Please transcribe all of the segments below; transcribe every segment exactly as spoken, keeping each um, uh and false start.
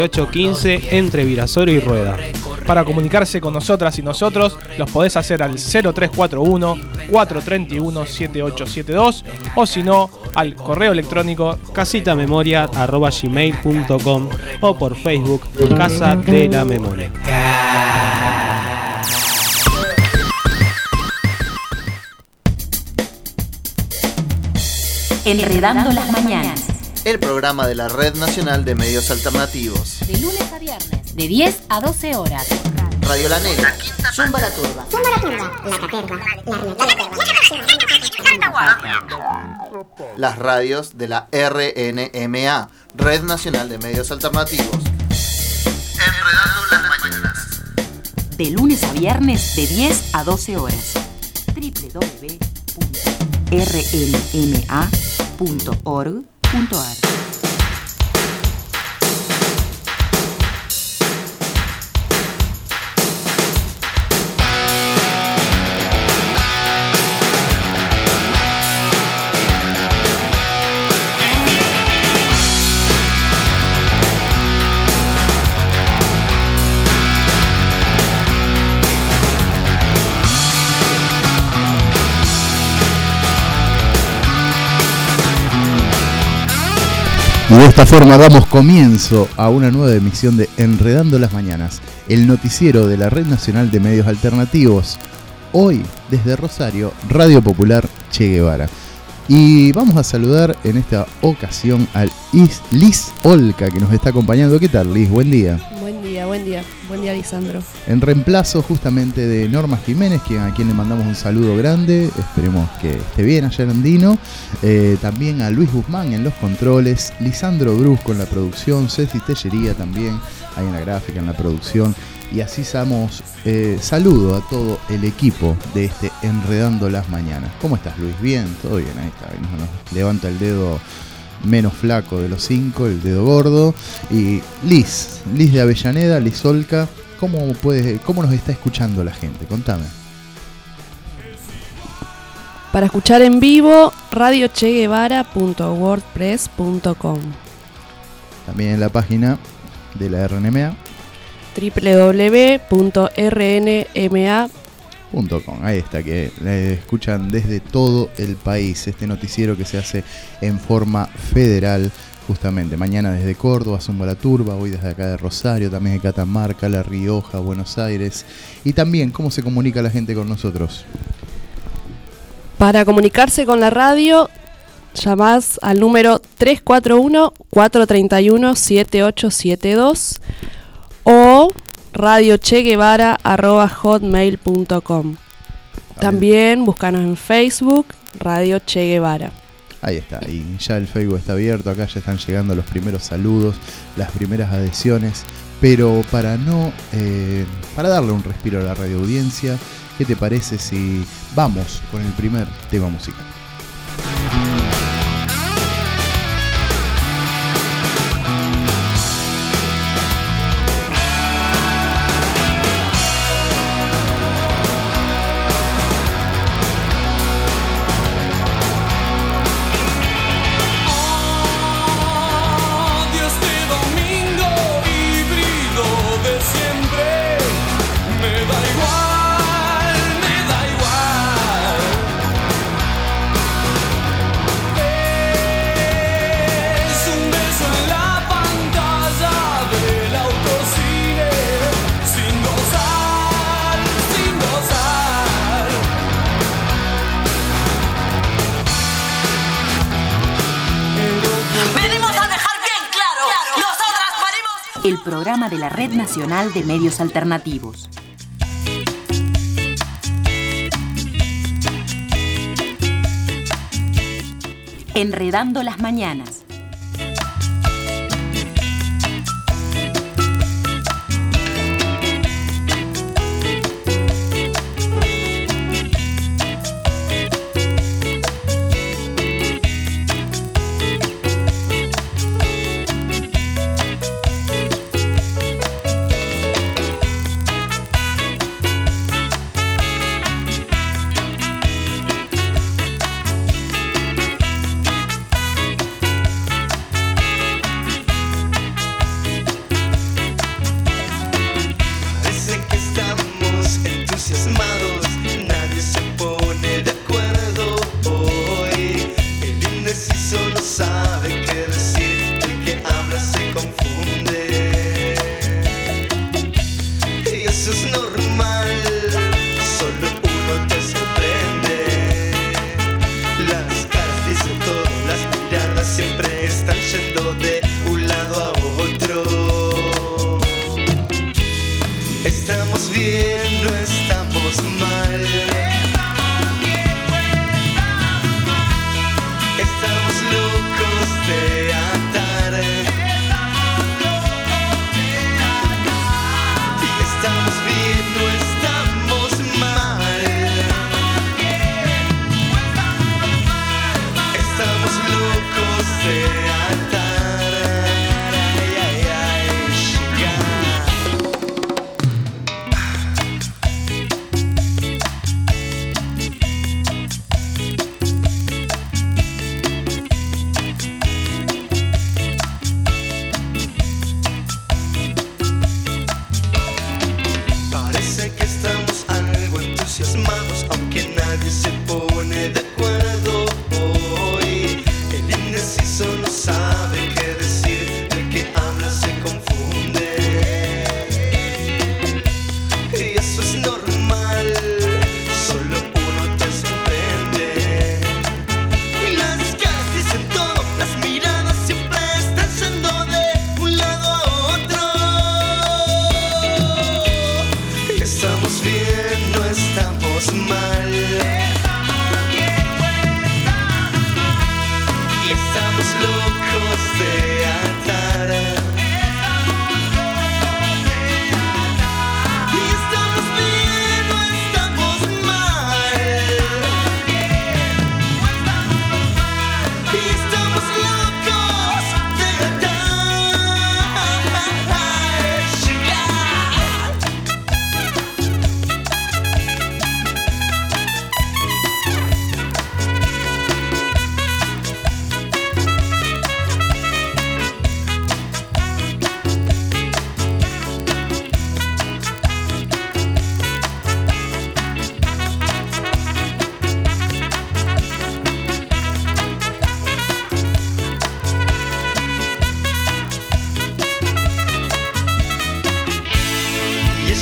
ocho quince entre Virasoro y Rueda. Para comunicarse con nosotras y nosotros, los podés hacer al cero tres cuatro uno, cuatro tres uno, siete ocho siete dos o si no, al correo electrónico casitamemoria arroba gmail punto com o por Facebook Casa de la Memoria. Enredando las mañanas. El programa de la Red Nacional de Medios Alternativos. De lunes a viernes, de diez a doce horas. Radio La Negra. Zumba la Turba. Zumba la Turba. La Caterva. La Las radios de la R N M A, Red Nacional de Medios Alternativos. Enredando las mañanas. De lunes a viernes, de diez a doce horas. doble u doble u doble u punto r n m a punto org punto a r. Y de esta forma damos comienzo a una nueva emisión de Enredando las Mañanas, el noticiero de la Red Nacional de Medios Alternativos. Hoy, desde Rosario, Radio Popular Che Guevara. Y vamos a saludar en esta ocasión a Liz Olca, que nos está acompañando. ¿Qué tal, Liz? Buen día. Buen día, buen día. Buen día, Lisandro. En reemplazo justamente de Norma Jiménez, quien, a quien le mandamos un saludo grande. Esperemos que esté bien allá en Andino. Eh, también a Luis Guzmán en los controles. Lisandro Brusco en la producción. Ceci Tellería también ahí en la gráfica, en la producción. Y así damos eh, saludo a todo el equipo de este Enredando las Mañanas. ¿Cómo estás, Luis? Bien, todo bien, ahí está. Nos, nos levanta el dedo menos flaco de los cinco, el dedo gordo. Y Liz, Liz de Avellaneda, Liz Olca, ¿cómo, puede, ¿cómo nos está escuchando la gente? Contame. Para escuchar en vivo, radio che guevara punto wordpress punto com. También en la página de la R N M A. doble u doble u doble u punto r n m a punto com. Ahí está, que le escuchan desde todo el país este noticiero que se hace en forma federal, justamente mañana desde Córdoba, Zumba la Turba, hoy desde acá de Rosario, también de Catamarca, La Rioja, Buenos Aires. Y también cómo se comunica la gente con nosotros. Para comunicarse con la radio, llamás al número tres cuatro uno, cuatro tres uno, siete ocho siete dos o radio che guevara arroba hotmail punto com. También búscanos en Facebook, Radio Che Guevara. Ahí está, y ya el Facebook está abierto, acá ya están llegando los primeros saludos, las primeras adhesiones, pero para no, eh, para darle un respiro a la radio audiencia, ¿qué te parece si vamos con el primer tema musical? El programa de la Red Nacional de Medios Alternativos. Enredando las Mañanas.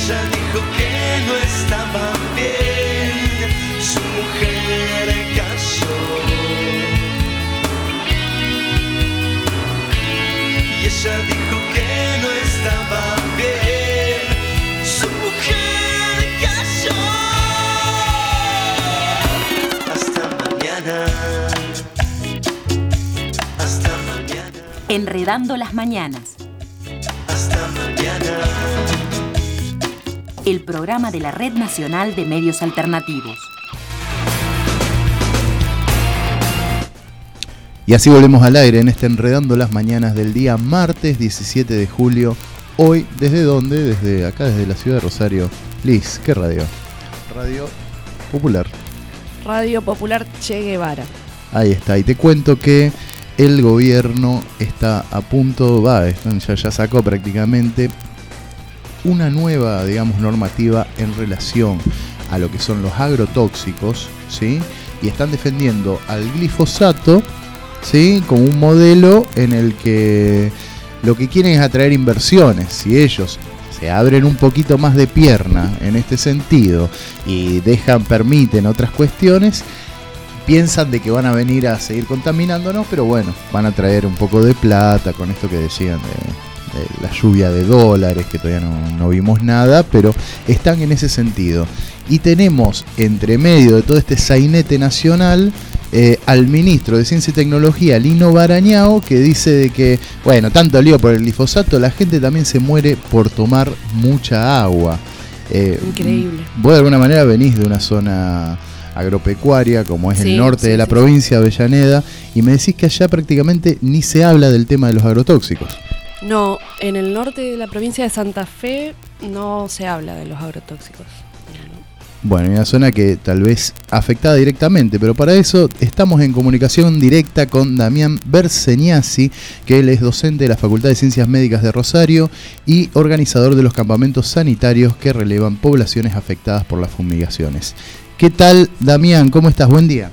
ella dijo que no estaba bien, su mujer cayó. Y ella dijo que no estaba bien, su mujer cayó. Hasta mañana. Hasta mañana. Enredando las mañanas. Hasta mañana. El programa de la Red Nacional de Medios Alternativos. Y así volvemos al aire en este Enredando las Mañanas del día martes diecisiete de julio. Hoy, ¿desde dónde? Desde acá, desde la ciudad de Rosario. Liz, ¿qué radio? Radio Popular. Radio Popular Che Guevara. Ahí está, y te cuento que el gobierno está a punto, va, ya, ya sacó prácticamente una nueva, digamos, normativa en relación a lo que son los agrotóxicos, ¿sí? Y están defendiendo al glifosato, ¿sí? Como un modelo en el que lo que quieren es atraer inversiones. Si ellos se abren un poquito más de pierna en este sentido y dejan, permiten otras cuestiones, piensan de que van a venir a seguir contaminándonos, pero bueno, van a traer un poco de plata con esto que decían de, de la lluvia de dólares, que todavía no, no vimos nada, pero están en ese sentido. Y tenemos entre medio de todo este sainete nacional eh, al ministro de Ciencia y Tecnología, Lino Barañao, que dice de que, bueno, tanto lío por el glifosato, la gente también se muere por tomar mucha agua. Eh, Increíble. Vos de alguna manera venís de una zona agropecuaria, como es sí, el norte sí, de la sí, provincia de Avellaneda, y me decís que allá prácticamente ni se habla del tema de los agrotóxicos. No, en el norte de la provincia de Santa Fe no se habla de los agrotóxicos. Bueno, hay una zona que tal vez afectada directamente, pero para eso estamos en comunicación directa con Damián Berseñasi, que él es docente de la Facultad de Ciencias Médicas de Rosario y organizador de los campamentos sanitarios que relevan poblaciones afectadas por las fumigaciones. ¿Qué tal, Damián? ¿Cómo estás? Buen día.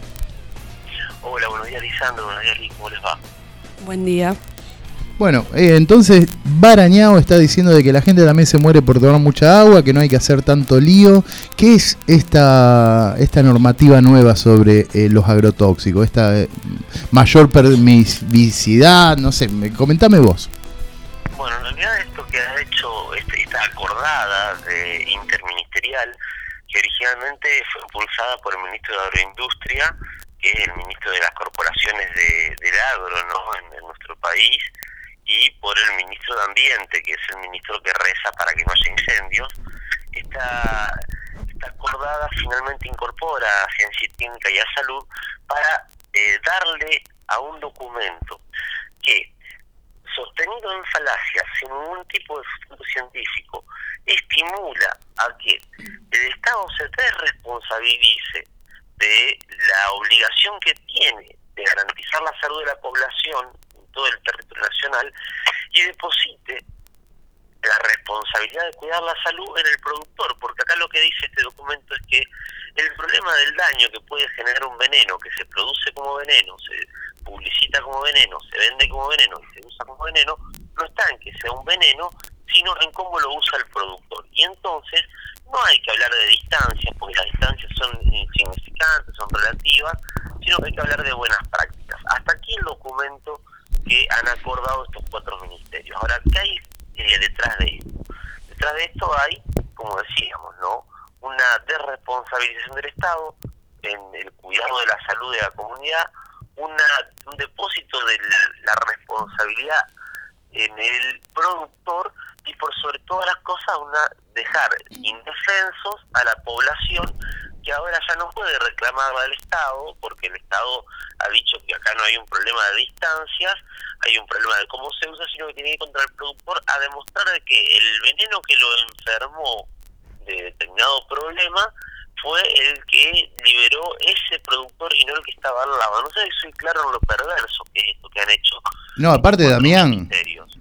Hola, buenos días, Lisandro. Buenos días, Liz. ¿Cómo les va? Buen día. Bueno, eh, entonces Barañao está diciendo de que la gente también se muere por tomar mucha agua, que no hay que hacer tanto lío. ¿Qué es esta esta normativa nueva sobre eh, los agrotóxicos? Esta eh, mayor permisividad, no sé, comentame vos. Bueno, en realidad esto que ha hecho este, esta acordada de interministerial, que originalmente fue impulsada por el ministro de Agroindustria, que es el ministro de las corporaciones de, del agro, ¿no? en, en nuestro país, y por el ministro de Ambiente, que es el ministro que reza para que no haya incendios. Esta, esta acordada finalmente incorpora a Ciencia y Técnica y a Salud para eh, darle a un documento que, sostenido en falacias, sin ningún tipo de sustento científico, estimula a que el Estado se desresponsabilice de la obligación que tiene de garantizar la salud de la población en todo el territorio nacional y deposite la responsabilidad de cuidar la salud en el productor, porque acá lo que dice este documento es que el problema del daño que puede generar un veneno, que se produce como veneno, se publicita como veneno, se vende como veneno y se usa como veneno, no está en que sea un veneno, sino en cómo lo usa el productor. Y entonces no hay que hablar de distancias, porque las distancias son insignificantes, son relativas, sino que hay que hablar de buenas prácticas. Hasta aquí el documento que han acordado estos cuatro ministerios. Ahora, ¿qué hay eh, detrás de esto? Detrás de esto hay, como decíamos, ¿no?, una desresponsabilización del Estado en el cuidado de la salud de la comunidad, una, un depósito de la, la responsabilidad en el productor y por sobre todas las cosas una dejar indefensos a la población, que ahora ya no puede reclamar al Estado, porque el Estado ha dicho que acá no hay un problema de distancias, hay un problema de cómo se usa, sino que tiene que ir contra el productor a demostrar de que el veneno que lo enfermó de determinado problema fue el que liberó ese productor y no el que estaba al lado. No sé si soy claro en lo perverso que es esto que han hecho. No, aparte, Damián,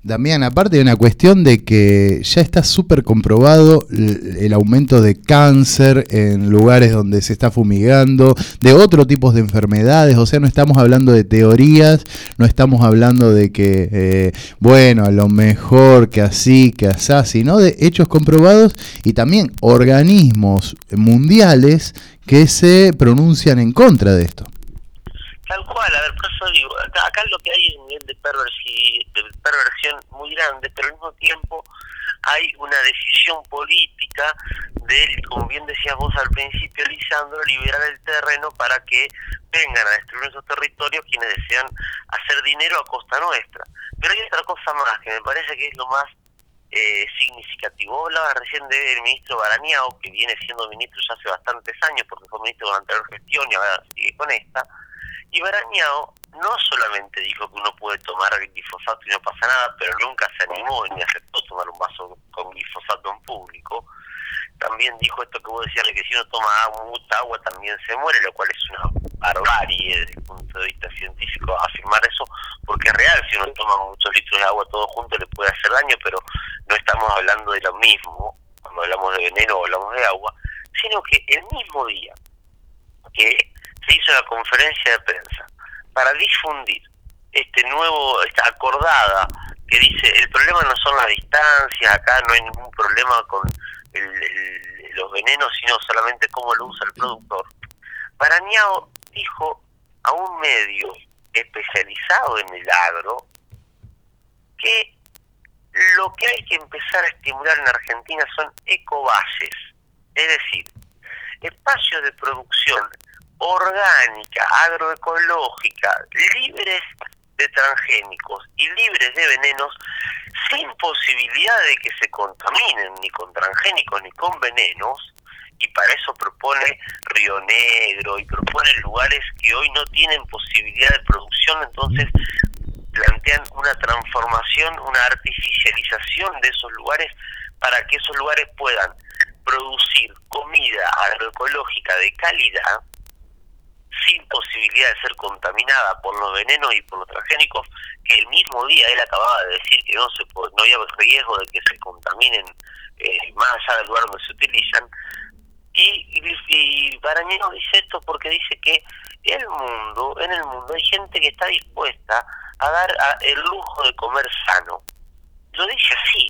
Damián, aparte de una cuestión de que ya está súper comprobado el, el aumento de cáncer en lugares donde se está fumigando, de otro tipo de enfermedades, o sea, no estamos hablando de teorías, no estamos hablando de que, eh, bueno, a lo mejor que así, que asá, sino de hechos comprobados y también organismos mundiales que se pronuncian en contra de esto. Tal cual, a ver, por eso digo, acá, acá lo que hay es un nivel de, perversi, de perversión muy grande, pero al mismo tiempo hay una decisión política de, como bien decías vos al principio, Lisandro, liberar el terreno para que vengan a destruir esos territorios quienes desean hacer dinero a costa nuestra. Pero hay otra cosa más que me parece que es lo más eh, significativo. Hablaba recién del ministro Barañao, que viene siendo ministro ya hace bastantes años, porque fue ministro de la anterior gestión y ahora sigue con esta. Y Barañao no solamente dijo que uno puede tomar glifosato y no pasa nada, pero nunca se animó ni aceptó tomar un vaso con glifosato en público. También dijo esto que vos decías, de que si uno toma agua, mucha agua también se muere, lo cual es una barbarie desde el punto de vista científico afirmar eso, porque es real, si uno toma muchos litros de agua todo junto le puede hacer daño, pero no estamos hablando de lo mismo cuando hablamos de veneno o hablamos de agua, sino que el mismo día que se hizo la conferencia de prensa para difundir este nuevo, esta acordada que dice el problema no son las distancias, acá no hay ningún problema con el, el, los venenos, sino solamente cómo lo usa el productor. Barañao dijo a un medio especializado en el agro que lo que hay que empezar a estimular en Argentina son ecovalles, es decir, espacios de producción orgánica, agroecológica, libres de transgénicos y libres de venenos, sin posibilidad de que se contaminen ni con transgénicos ni con venenos, y para eso propone Río Negro y propone lugares que hoy no tienen posibilidad de producción, entonces plantean una transformación, una artificialización de esos lugares para que esos lugares puedan producir comida agroecológica de calidad sin posibilidad de ser contaminada por los venenos y por los transgénicos, que el mismo día él acababa de decir que no se puede, no había riesgo de que se contaminen eh, más allá del lugar donde se utilizan. Y, y, y Barañao dice esto porque dice que el mundo, en el mundo hay gente que está dispuesta a dar a, el lujo de comer sano. Lo dice así.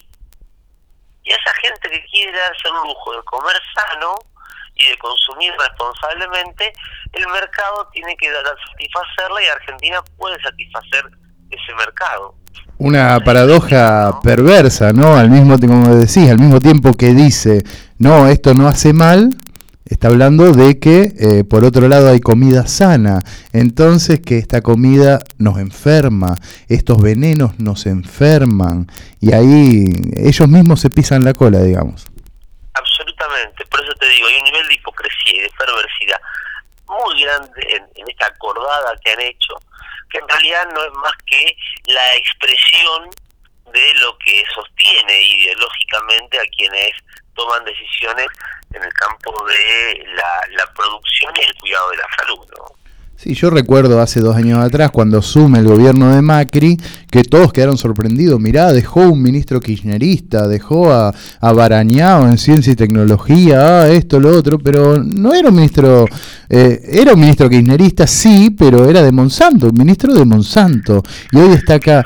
Y esa gente que quiere darse el lujo de comer sano y de consumir responsablemente, el mercado tiene que dar, satisfacerla, y Argentina puede satisfacer ese mercado. Una paradoja perversa, ¿no? Al mismo tiempo, como decís, al mismo tiempo que dice, no, esto no hace mal, está hablando de que, eh, por otro lado, hay comida sana. Entonces, que esta comida nos enferma, estos venenos nos enferman, y ahí ellos mismos se pisan la cola, digamos. Absolutamente, por eso te digo, hay un nivel de hipocresía y de perversidad muy grande en, en esta acordada que han hecho, que en realidad no es más que la expresión de lo que sostiene ideológicamente a quienes toman decisiones en el campo de la, la producción y el cuidado de la salud, ¿no? Sí, yo recuerdo hace dos años atrás, cuando asume el gobierno de Macri, que todos quedaron sorprendidos. Mirá, dejó un ministro kirchnerista, dejó a, a Barañao en ciencia y tecnología, ah, esto, lo otro, pero no era un ministro, eh, era un ministro kirchnerista, sí, pero era de Monsanto, un ministro de Monsanto, y hoy está acá.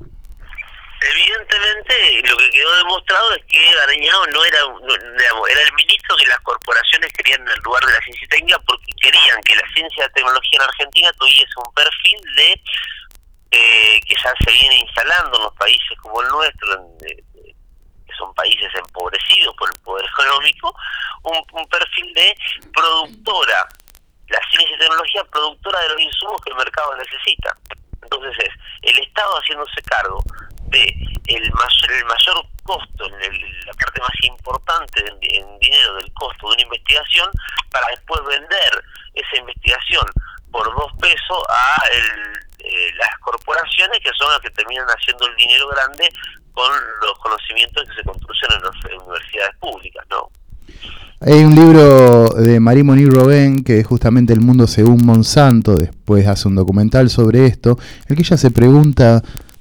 Evidentemente, lo que quedó demostrado es que Barañao no era, no, digamos, era el ministro que las corporaciones querían en el lugar de la ciencia y técnica, porque querían que la ciencia y la tecnología en Argentina tuviese un perfil de eh, que ya se viene instalando en los países como el nuestro, en, de, de, que son países empobrecidos por el poder económico, un, un perfil de productora, la ciencia y tecnología productora de los insumos que el mercado necesita. Entonces es el Estado haciéndose cargo de el mayor, el mayor costo, el, la parte más importante en, en dinero del costo de una investigación, para después vender esa investigación por dos pesos a el, eh, las corporaciones, que son las que terminan haciendo el dinero grande con los conocimientos que se construyen en las universidades públicas, ¿no? Hay un libro de Marie-Monique Robin, que es justamente El mundo según Monsanto, después hace un documental sobre esto, el que ella se pregunta,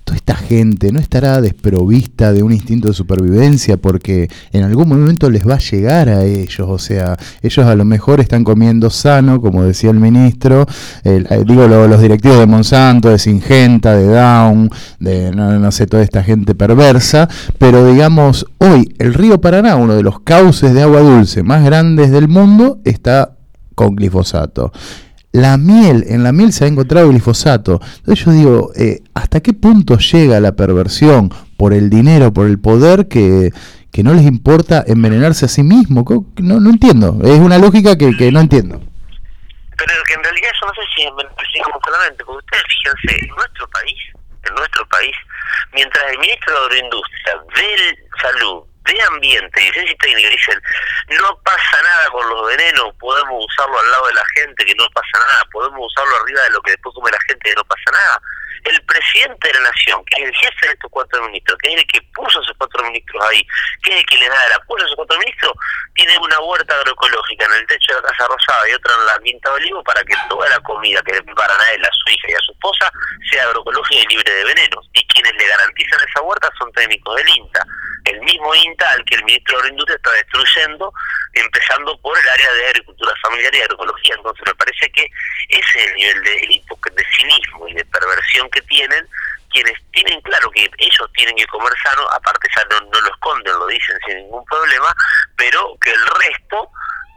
toda esta gente no estará desprovista de un instinto de supervivencia porque en algún momento les va a llegar a ellos, o sea, ellos a lo mejor están comiendo sano, como decía el ministro, eh, digo lo, los directivos de Monsanto, de Syngenta, de Dow, de no, no sé, toda esta gente perversa, pero digamos, hoy el río Paraná, uno de los cauces de agua dulce más grandes del mundo, está con glifosato. La miel, en la miel se ha encontrado glifosato. Entonces yo digo, eh, ¿hasta qué punto llega la perversión por el dinero, por el poder, que, que no les importa envenenarse a sí mismo? No, no entiendo, es una lógica que, que no entiendo. Pero que en realidad eso no sé si envenenamos solamente, porque ustedes fíjense, en nuestro país, en nuestro país, mientras el ministro de Agroindustria, de Salud, de Ambiente y Ciencia y Técnica dicen no pasa nada con los venenos, podemos usarlo al lado de la gente, que no pasa nada, podemos usarlo arriba de lo que después come la gente, que no pasa nada. El presidente de la nación, que es el jefe de estos cuatro ministros, que es el que puso a esos cuatro ministros ahí, que es el que les da el apoyo a esos cuatro ministros, tiene una huerta agroecológica en el techo de la Casa Rosada y otra en la Quinta de Olivo para que toda la comida que le preparan a él, a su hija y a su esposa sea agroecológica y libre de venenos. Y quienes le garantizan esa huerta son técnicos del INTA. El mismo INTA al que el ministro de Agroindustria está destruyendo, empezando por el área de agricultura familiar y agroecología. Entonces me parece que ese es el nivel de, de cinismo y de perversión que tienen quienes tienen claro que ellos tienen que comer sano, aparte ya no, no lo esconden, lo dicen sin ningún problema, pero que el resto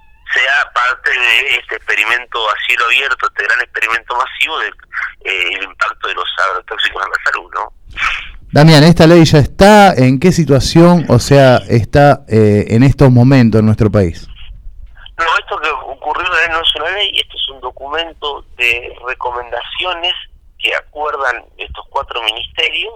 sea parte de este experimento a cielo abierto, este gran experimento masivo del eh, impacto de los agrotóxicos en la salud, ¿no? Damián, ¿esta ley ya está? ¿En qué situación, o sea, está eh, en estos momentos en nuestro país? No, esto que ocurrió no es una ley, esto es un documento de recomendaciones que acuerdan estos cuatro ministerios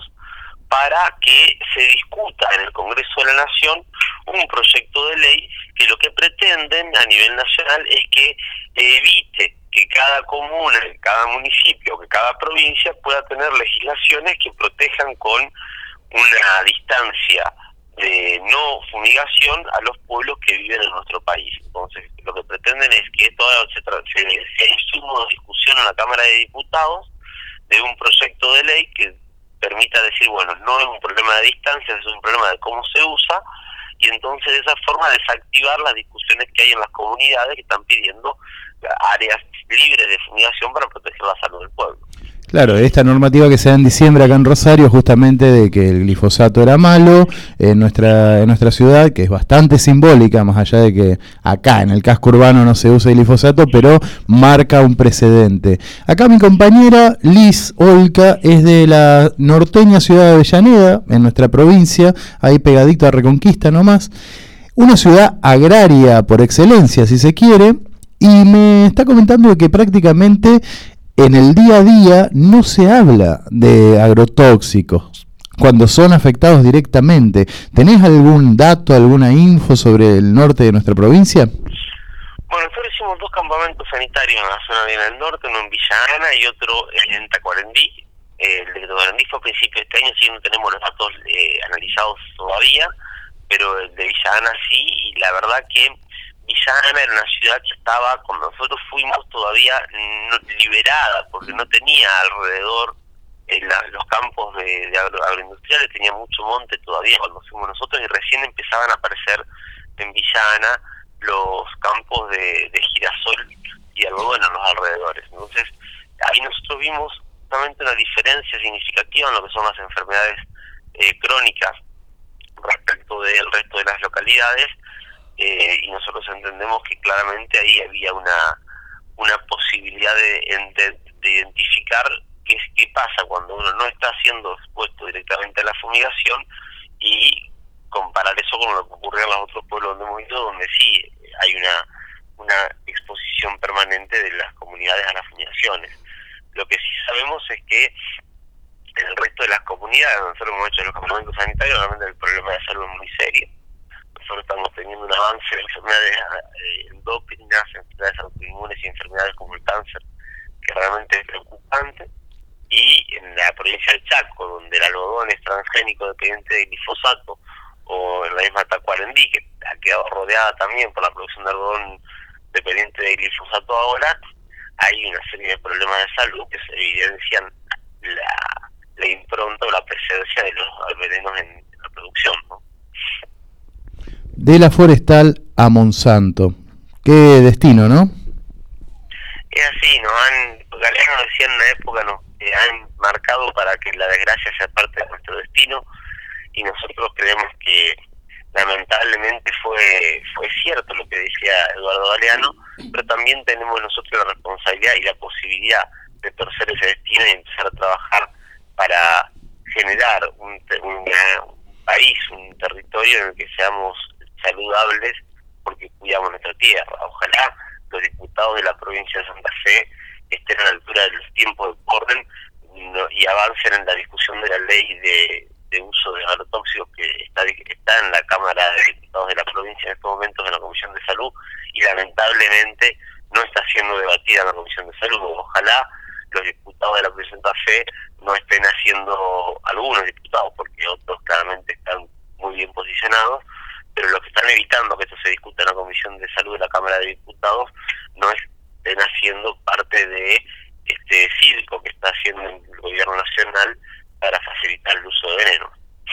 para que se discuta en el Congreso de la Nación un proyecto de ley que lo que pretenden a nivel nacional es que evite que cada comuna, cada municipio, que cada provincia pueda tener legislaciones que protejan con una distancia de no fumigación a los pueblos que viven en nuestro país. Entonces, lo que pretenden es que esto se, se, sea insumo de discusión en la Cámara de Diputados de un proyecto de ley que permita decir, bueno, no es un problema de distancia, es un problema de cómo se usa, y entonces de esa forma desactivar las discusiones que hay en las comunidades que están pidiendo áreas libres de fumigación para proteger la salud del pueblo. Claro, esta normativa que se da en diciembre acá en Rosario, justamente de que el glifosato era malo en nuestra en nuestra ciudad, que es bastante simbólica, más allá de que acá en el casco urbano no se usa el glifosato, pero marca un precedente. Acá mi compañera Liz Olca es de la norteña ciudad de Avellaneda, en nuestra provincia, ahí pegadito a Reconquista nomás, una ciudad agraria por excelencia, si se quiere, y me está comentando que prácticamente en el día a día no se habla de agrotóxicos cuando son afectados directamente. ¿Tenés algún dato, alguna info sobre el norte de nuestra provincia? Bueno, nosotros hicimos dos campamentos sanitarios en la zona bien al norte, uno en Villa Ana y otro en Tacuarembí. El de Tacuarembí fue a principios de este año, sí no tenemos los datos eh, analizados todavía, pero el de Villa Ana sí, y la verdad que Villa Ana era una ciudad que estaba, cuando nosotros fuimos, todavía no, liberada, porque no tenía alrededor eh, la, los campos de, de agro, agroindustriales, tenía mucho monte todavía cuando fuimos nosotros, y recién empezaban a aparecer en Villa Ana los campos de, de girasol y algodón en los alrededores. Entonces, ahí nosotros vimos justamente una diferencia significativa en lo que son las enfermedades eh, crónicas respecto del resto de las localidades. Eh, y nosotros entendemos que claramente ahí había una una posibilidad de, de, de identificar qué, qué pasa cuando uno no está siendo expuesto directamente a la fumigación y comparar eso con lo que ocurrió en los otros pueblos donde hemos ido, donde sí hay una una exposición permanente de las comunidades a las fumigaciones. Lo que sí sabemos es que en el resto de las comunidades, nosotros hemos hecho los campamentos sanitarios, realmente el problema de salud es muy serio. Nosotros estamos teniendo un avance de enfermedades eh, endócrinas, enfermedades autoinmunes y enfermedades como el cáncer, que realmente es preocupante. Y en la provincia del Chaco, donde el algodón es transgénico dependiente de glifosato, o en la misma Tacuarembí, que ha quedado rodeada también por la producción de algodón dependiente de glifosato ahora, hay una serie de problemas de salud que se evidencian la, la impronta o la presencia de los venenos en la producción, ¿no? De la forestal a Monsanto. Qué destino, ¿no? Es así, ¿no? Han, Galeano decía en una época, nos eh, han marcado para que la desgracia sea parte de nuestro destino, y nosotros creemos que lamentablemente fue fue cierto lo que decía Eduardo Galeano, pero también tenemos nosotros la responsabilidad y la posibilidad de torcer ese destino y empezar a trabajar para generar un, una, un país, un territorio en el que seamos saludables porque cuidamos nuestra tierra. Ojalá los diputados de la provincia de Santa Fe estén a la altura de los tiempos que corren no, y avancen en la discusión de la ley de, de uso de agrotóxicos que está, está en la Cámara de Diputados de la provincia en estos momentos en la Comisión de Salud, y lamentablemente no está siendo debatida en la Comisión de Salud. Ojalá los diputados de la provincia de Santa Fe no estén haciendo, algunos diputados, porque otros claramente están muy bien posicionados, pero los que están evitando que esto se discuta en la Comisión de Salud de la Cámara de Diputados no estén haciendo parte de este circo que está haciendo el gobierno nacional para facilitar el uso de veneno.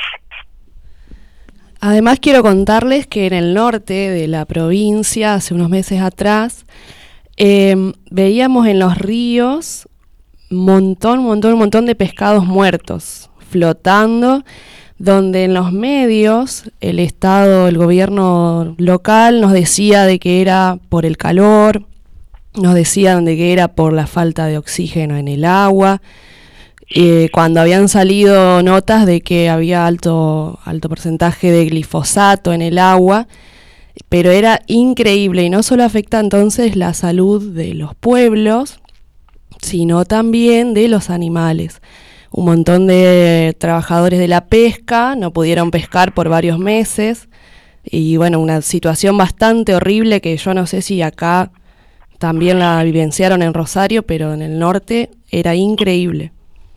Además quiero contarles que en el norte de la provincia, hace unos meses atrás, eh, veíamos en los ríos montón, montón, un montón de pescados muertos, flotando, donde en los medios el Estado, el gobierno local nos decía de que era por el calor, nos decían de que era por la falta de oxígeno en el agua, eh, cuando habían salido notas de que había alto, alto porcentaje de glifosato en el agua, pero era increíble, y no solo afecta entonces la salud de los pueblos, sino también de los animales. Un montón de trabajadores de la pesca no pudieron pescar por varios meses, y bueno, una situación bastante horrible que yo no sé si acá también la vivenciaron en Rosario, pero en el norte era increíble.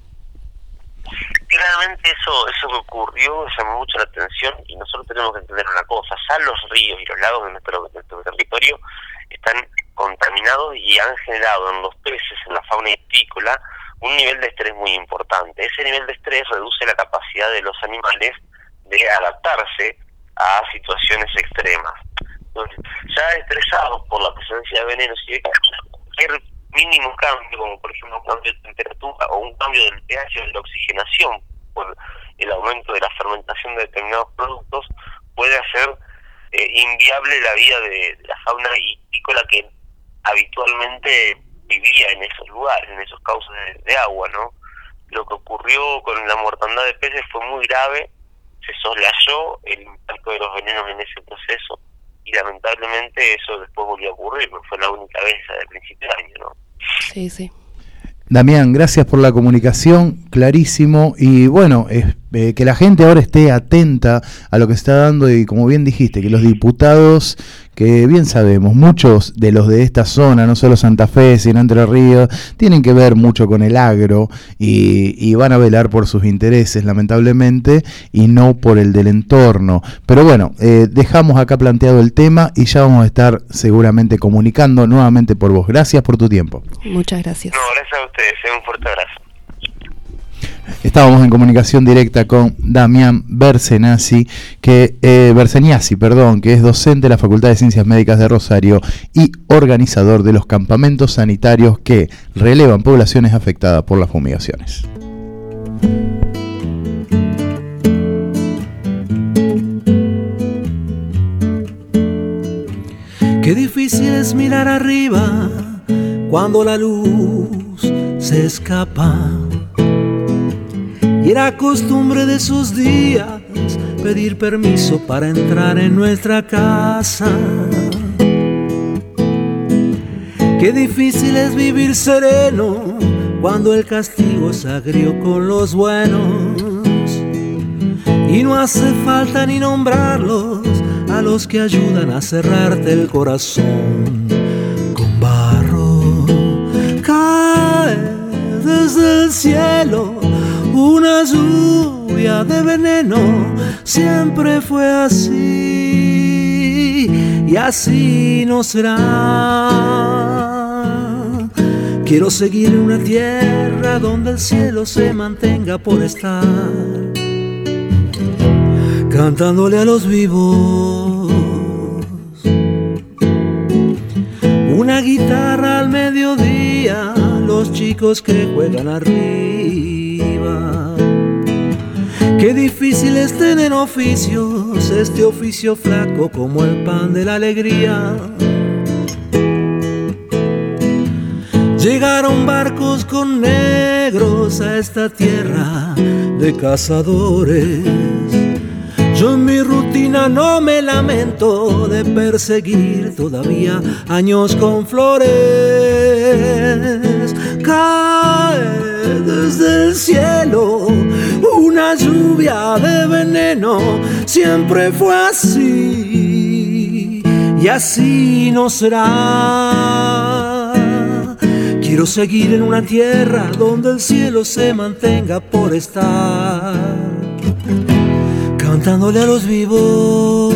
Claramente eso eso que ocurrió llamó mucho la atención, y nosotros tenemos que entender una cosa: ya los ríos y los lagos de nuestro, de nuestro territorio están contaminados y han generado en los peces, en la fauna hipícola, un nivel de estrés muy importante. Ese nivel de estrés reduce la capacidad de los animales de adaptarse a situaciones extremas. Entonces, ya estresados por la presencia de venenos, y de cualquier mínimo cambio, como por ejemplo un cambio de temperatura o un cambio del pH o de la oxigenación por el aumento de la fermentación de determinados productos, puede hacer eh, inviable la vida de, de la fauna hipícola que habitualmente vivía en esos lugares, en esos cauces de, de agua, ¿no? Lo que ocurrió con la mortandad de peces fue muy grave, se soslayó el impacto de los venenos en ese proceso, y lamentablemente eso después volvió a ocurrir, no fue la única vez desde el principio del año, ¿no? Sí, sí. Damián, gracias por la comunicación, clarísimo, y bueno, es, eh, que la gente ahora esté atenta a lo que se está dando, y como bien dijiste, que los diputados, que bien sabemos, muchos de los de esta zona, no solo Santa Fe, sino Entre Ríos, tienen que ver mucho con el agro, y, y van a velar por sus intereses, lamentablemente, y no por el del entorno. Pero bueno, eh, dejamos acá planteado el tema, y ya vamos a estar seguramente comunicando nuevamente por vos. Gracias por tu tiempo. Muchas gracias. No, gracias a ustedes, un fuerte abrazo. Estábamos en comunicación directa con Damián Bersenasi, que eh, Berseniasi, perdón, que es docente de la Facultad de Ciencias Médicas de Rosario y organizador de los campamentos sanitarios que relevan poblaciones afectadas por las fumigaciones. Qué difícil es mirar arriba cuando la luz se escapa. Y era costumbre de esos días pedir permiso para entrar en nuestra casa. Qué difícil es vivir sereno cuando el castigo es agrio con los buenos. Y no hace falta ni nombrarlos a los que ayudan a cerrarte el corazón con barro. Cae desde el cielo una lluvia de veneno, siempre fue así y así no será. Quiero seguir en una tierra donde el cielo se mantenga por estar, cantándole a los vivos. Una guitarra al mediodía, los chicos que juegan arriba. Qué difícil es tener oficios, este oficio flaco como el pan de la alegría. Llegaron barcos con negros a esta tierra de cazadores. Yo en mi rutina no me lamento de perseguir todavía años con flores. Cae desde el cielo una lluvia de veneno, siempre fue así y así no será. Quiero seguir en una tierra donde el cielo se mantenga por estar, cantándole a los vivos.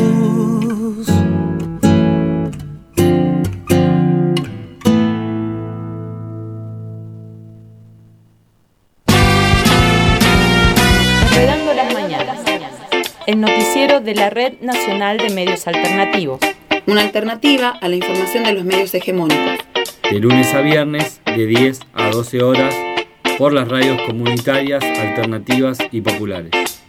Enredando las mañanas, el noticiero de la Red Nacional de Medios Alternativos. Una alternativa a la información de los medios hegemónicos. De lunes a viernes, de diez a doce horas, por las radios comunitarias, alternativas y populares.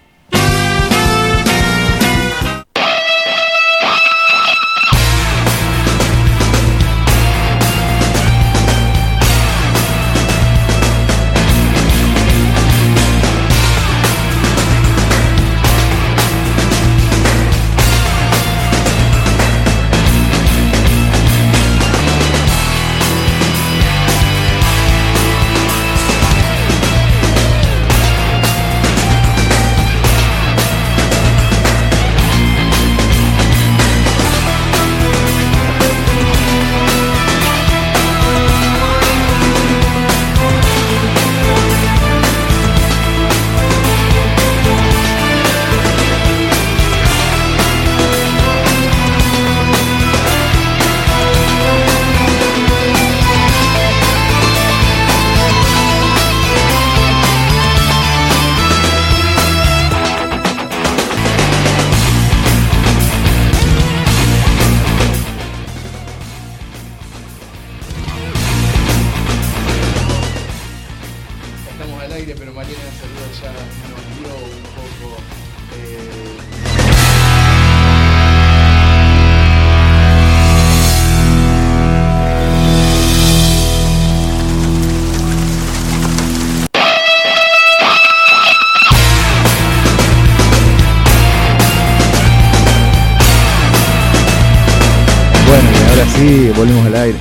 Sí, volvemos al aire.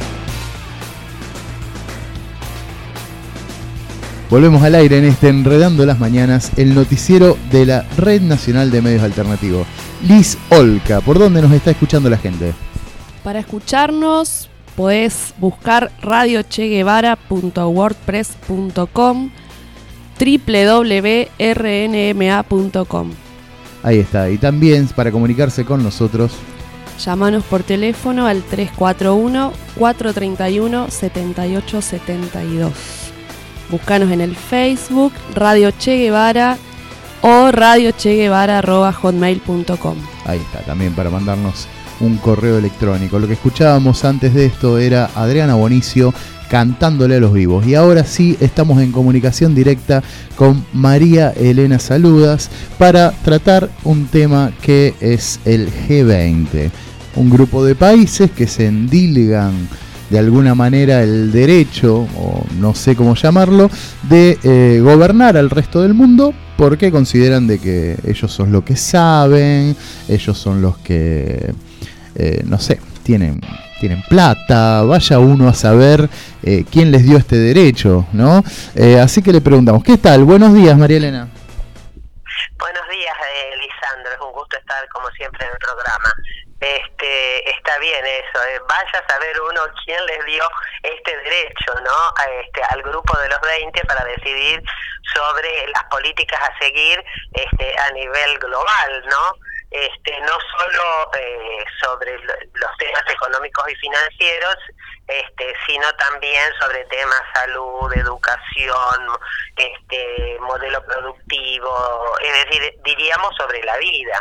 Volvemos al aire en este Enredando las Mañanas, el noticiero de la Red Nacional de Medios Alternativos. Liz Olca, ¿por dónde nos está escuchando la gente? Para escucharnos podés buscar radio che guevara punto wordpress punto com, doble u doble u doble u punto r n m a punto com. Ahí está, y también para comunicarse con nosotros, llámanos por teléfono al tres cuatro uno, cuatro tres uno, siete ocho siete dos. Búscanos en el Facebook Radio Che Guevara o radiocheguevara arroba hotmail punto com. Ahí está, también para mandarnos un correo electrónico. Lo que escuchábamos antes de esto era Adriana Bonicio cantándole a los vivos. Y ahora sí estamos en comunicación directa con María Elena Saludas para tratar un tema que es el G veinte. Un grupo de países que se endilgan de alguna manera el derecho, o no sé cómo llamarlo, de eh, gobernar al resto del mundo porque consideran de que ellos son los que saben, ellos son los que, eh, no sé, tienen... tienen plata, vaya uno a saber eh, quién les dio este derecho, ¿no? Eh, así que le preguntamos, ¿qué tal? Buenos días, María Elena. Buenos días, eh, Lisandro, es un gusto estar como siempre en el programa. Este, está bien eso, eh, vaya a saber uno quién les dio este derecho, ¿no? A este, al grupo de los veinte para decidir sobre las políticas a seguir este, a nivel global, ¿no? Este, no solo eh, sobre lo, los temas económicos y financieros, este, sino también sobre temas salud, educación, este, modelo productivo, es decir, diríamos sobre la vida.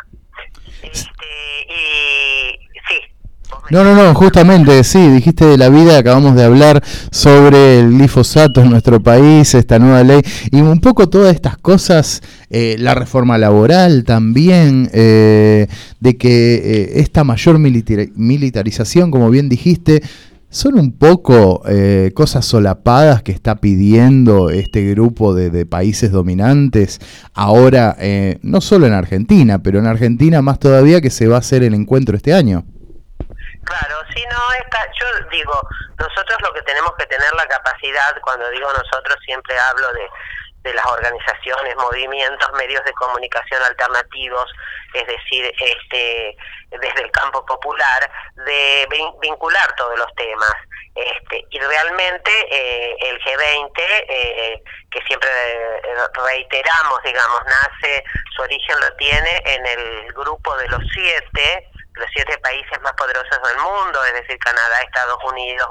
Este, y sí. No, no, no, justamente, sí, dijiste de la vida, acabamos de hablar sobre el glifosato en nuestro país, esta nueva ley, y un poco todas estas cosas, eh, la reforma laboral también, eh, de que eh, esta mayor militar- militarización, como bien dijiste, son un poco eh, cosas solapadas que está pidiendo este grupo de, de países dominantes ahora, eh, no solo en Argentina, pero en Argentina más todavía, que se va a hacer el encuentro este año. Claro, si no, está, yo digo, nosotros lo que tenemos que tener la capacidad, cuando digo nosotros siempre hablo de, de las organizaciones, movimientos, medios de comunicación alternativos, es decir, este desde el campo popular, de vin- vincular todos los temas. Este, y realmente eh, el G veinte, eh, que siempre eh, reiteramos, digamos, nace, su origen lo tiene en el grupo de los siete, los siete países más poderosos del mundo, es decir, Canadá, Estados Unidos,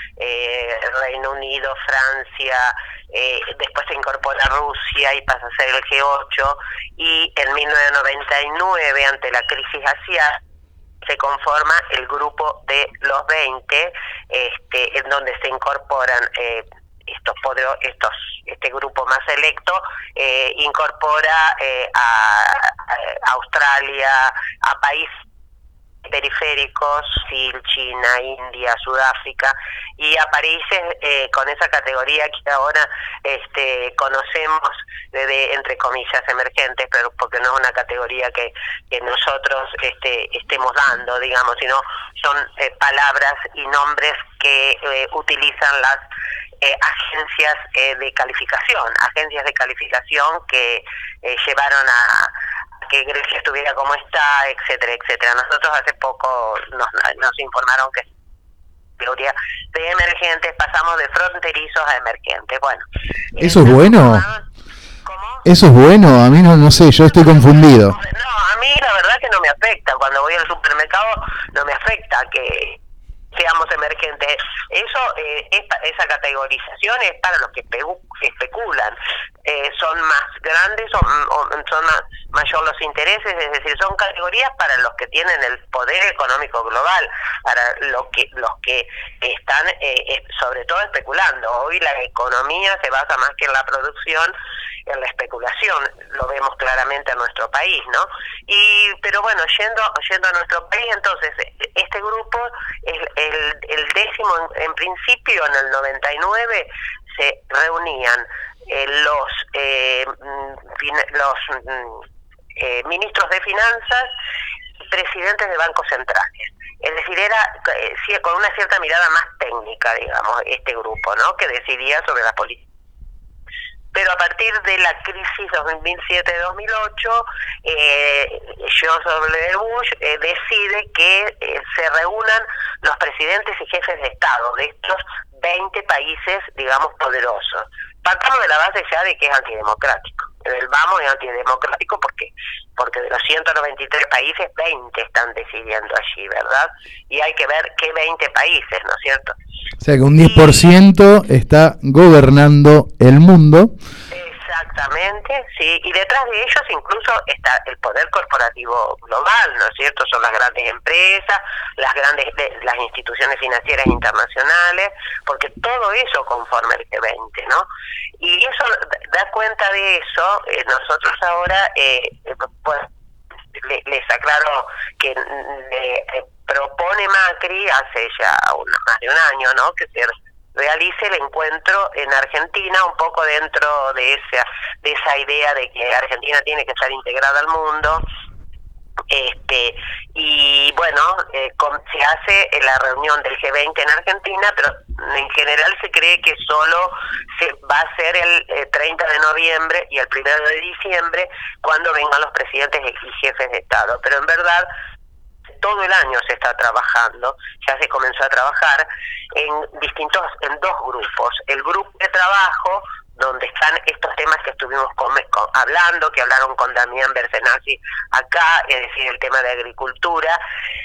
eh, Reino Unido, Francia, eh, después se incorpora Rusia y pasa a ser el G ocho, y en mil novecientos noventa y nueve, ante la crisis asiática, se conforma el grupo de los veinte, este, en donde se incorporan eh, estos poderos, estos este grupo más selecto, eh, incorpora eh, a, a Australia, a países periféricos, Brasil, China, India, Sudáfrica, y a países eh, con esa categoría que ahora este, conocemos de, de, entre comillas, emergentes, pero porque no es una categoría que, que nosotros este, estemos dando, digamos, sino son eh, palabras y nombres que eh, utilizan las eh, agencias eh, de calificación, agencias de calificación que eh, llevaron a que Grecia estuviera como está, etcétera, etcétera. Nosotros hace poco nos, nos informaron que categoría de emergentes pasamos de fronterizos a emergentes. Bueno, ¿eso es bueno? ¿Cómo? ¿Eso es bueno? A mí no, no sé, yo estoy confundido. No, a mí la verdad que no me afecta. Cuando voy al supermercado no me afecta que seamos emergentes. Eso, eh, esta, esa categorización es para los que especulan. Eh, son más grandes, son, son más, mayor los intereses, es decir, son categorías para los que tienen el poder económico global, para lo que, los que están eh, sobre todo especulando. Hoy la economía se basa más que en la producción, en la especulación, lo vemos claramente en nuestro país, ¿no? Y pero bueno, yendo yendo a nuestro país, entonces, este grupo, el, el, el décimo, en, en principio, en el noventa y nueve, se reunían eh, los, eh, fin, los eh, ministros de finanzas y presidentes de bancos centrales. Es decir, era eh, con una cierta mirada más técnica, digamos, este grupo, ¿no? Que decidía sobre la política. Pero a partir de la crisis dos mil siete dos mil ocho, eh, George W. Bush eh, decide que eh, se reúnan los presidentes y jefes de Estado de estos veinte países, digamos, poderosos. Partamos de la base ya de que es antidemocrático. El vamos es antidemocrático porque porque de los ciento noventa y tres países, veinte están decidiendo allí, ¿verdad? Y hay que ver qué veinte países, ¿no es cierto? O sea que un diez por ciento está gobernando el mundo. Exactamente, sí, y detrás de ellos incluso está el poder corporativo global, ¿no es cierto? Son las grandes empresas, las grandes las instituciones financieras internacionales, porque todo eso conforma el G veinte, ¿no? Y eso da cuenta de eso, eh, nosotros ahora, eh, pues, le, les aclaro que eh, propone Macri hace ya una, más de un año, ¿no? Que se realice el encuentro en Argentina, un poco dentro de esa de esa idea de que Argentina tiene que estar integrada al mundo, este y bueno, eh, con, se hace la reunión del G veinte en Argentina, pero en general se cree que solo se va a hacer el eh, treinta de noviembre y el primero de diciembre, cuando vengan los presidentes y jefes de Estado, pero en verdad todo el año se está trabajando, ya se comenzó a trabajar en distintos, en dos grupos. El grupo de trabajo donde están estos temas que estuvimos con, con, hablando, que hablaron con Damián Bersenazzi acá, es decir, el tema de agricultura,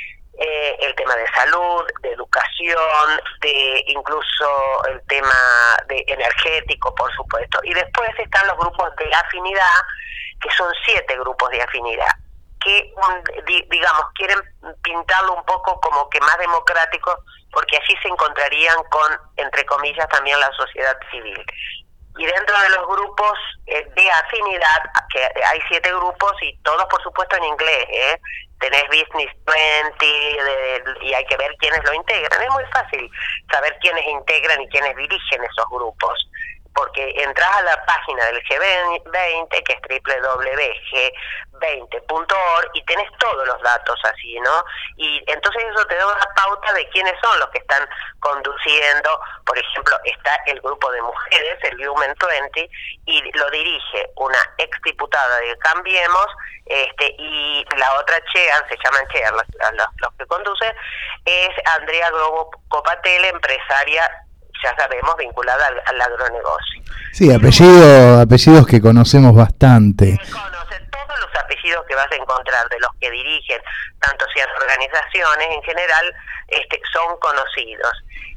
eh, el tema de salud, de educación, de incluso el tema de energético, por supuesto. Y después están los grupos de afinidad, que son siete grupos de afinidad, que, digamos, quieren pintarlo un poco como que más democrático, porque allí se encontrarían con, entre comillas, también la sociedad civil. Y dentro de los grupos eh, de afinidad, que hay siete grupos y todos, por supuesto, en inglés, ¿eh? Tenés Business veinte de, y hay que ver quiénes lo integran. Es muy fácil saber quiénes integran y quiénes dirigen esos grupos, porque entras a la página del G veinte, que es doble u doble u doble u punto g veinte punto org, y tenés todos los datos así, ¿no? Y entonces eso te da una pauta de quiénes son los que están conduciendo. Por ejemplo, está el grupo de mujeres, el Women veinte, y lo dirige una exdiputada de Cambiemos, este y la otra chair, se llaman chair los, los, los que conducen, es Andrea Globo Copatel, empresaria, ya sabemos, vinculada al, al agronegocio. Sí, apellido, apellidos que conocemos bastante. Conocen todos los apellidos que vas a encontrar de los que dirigen, tanto sean organizaciones en general, este, son conocidos.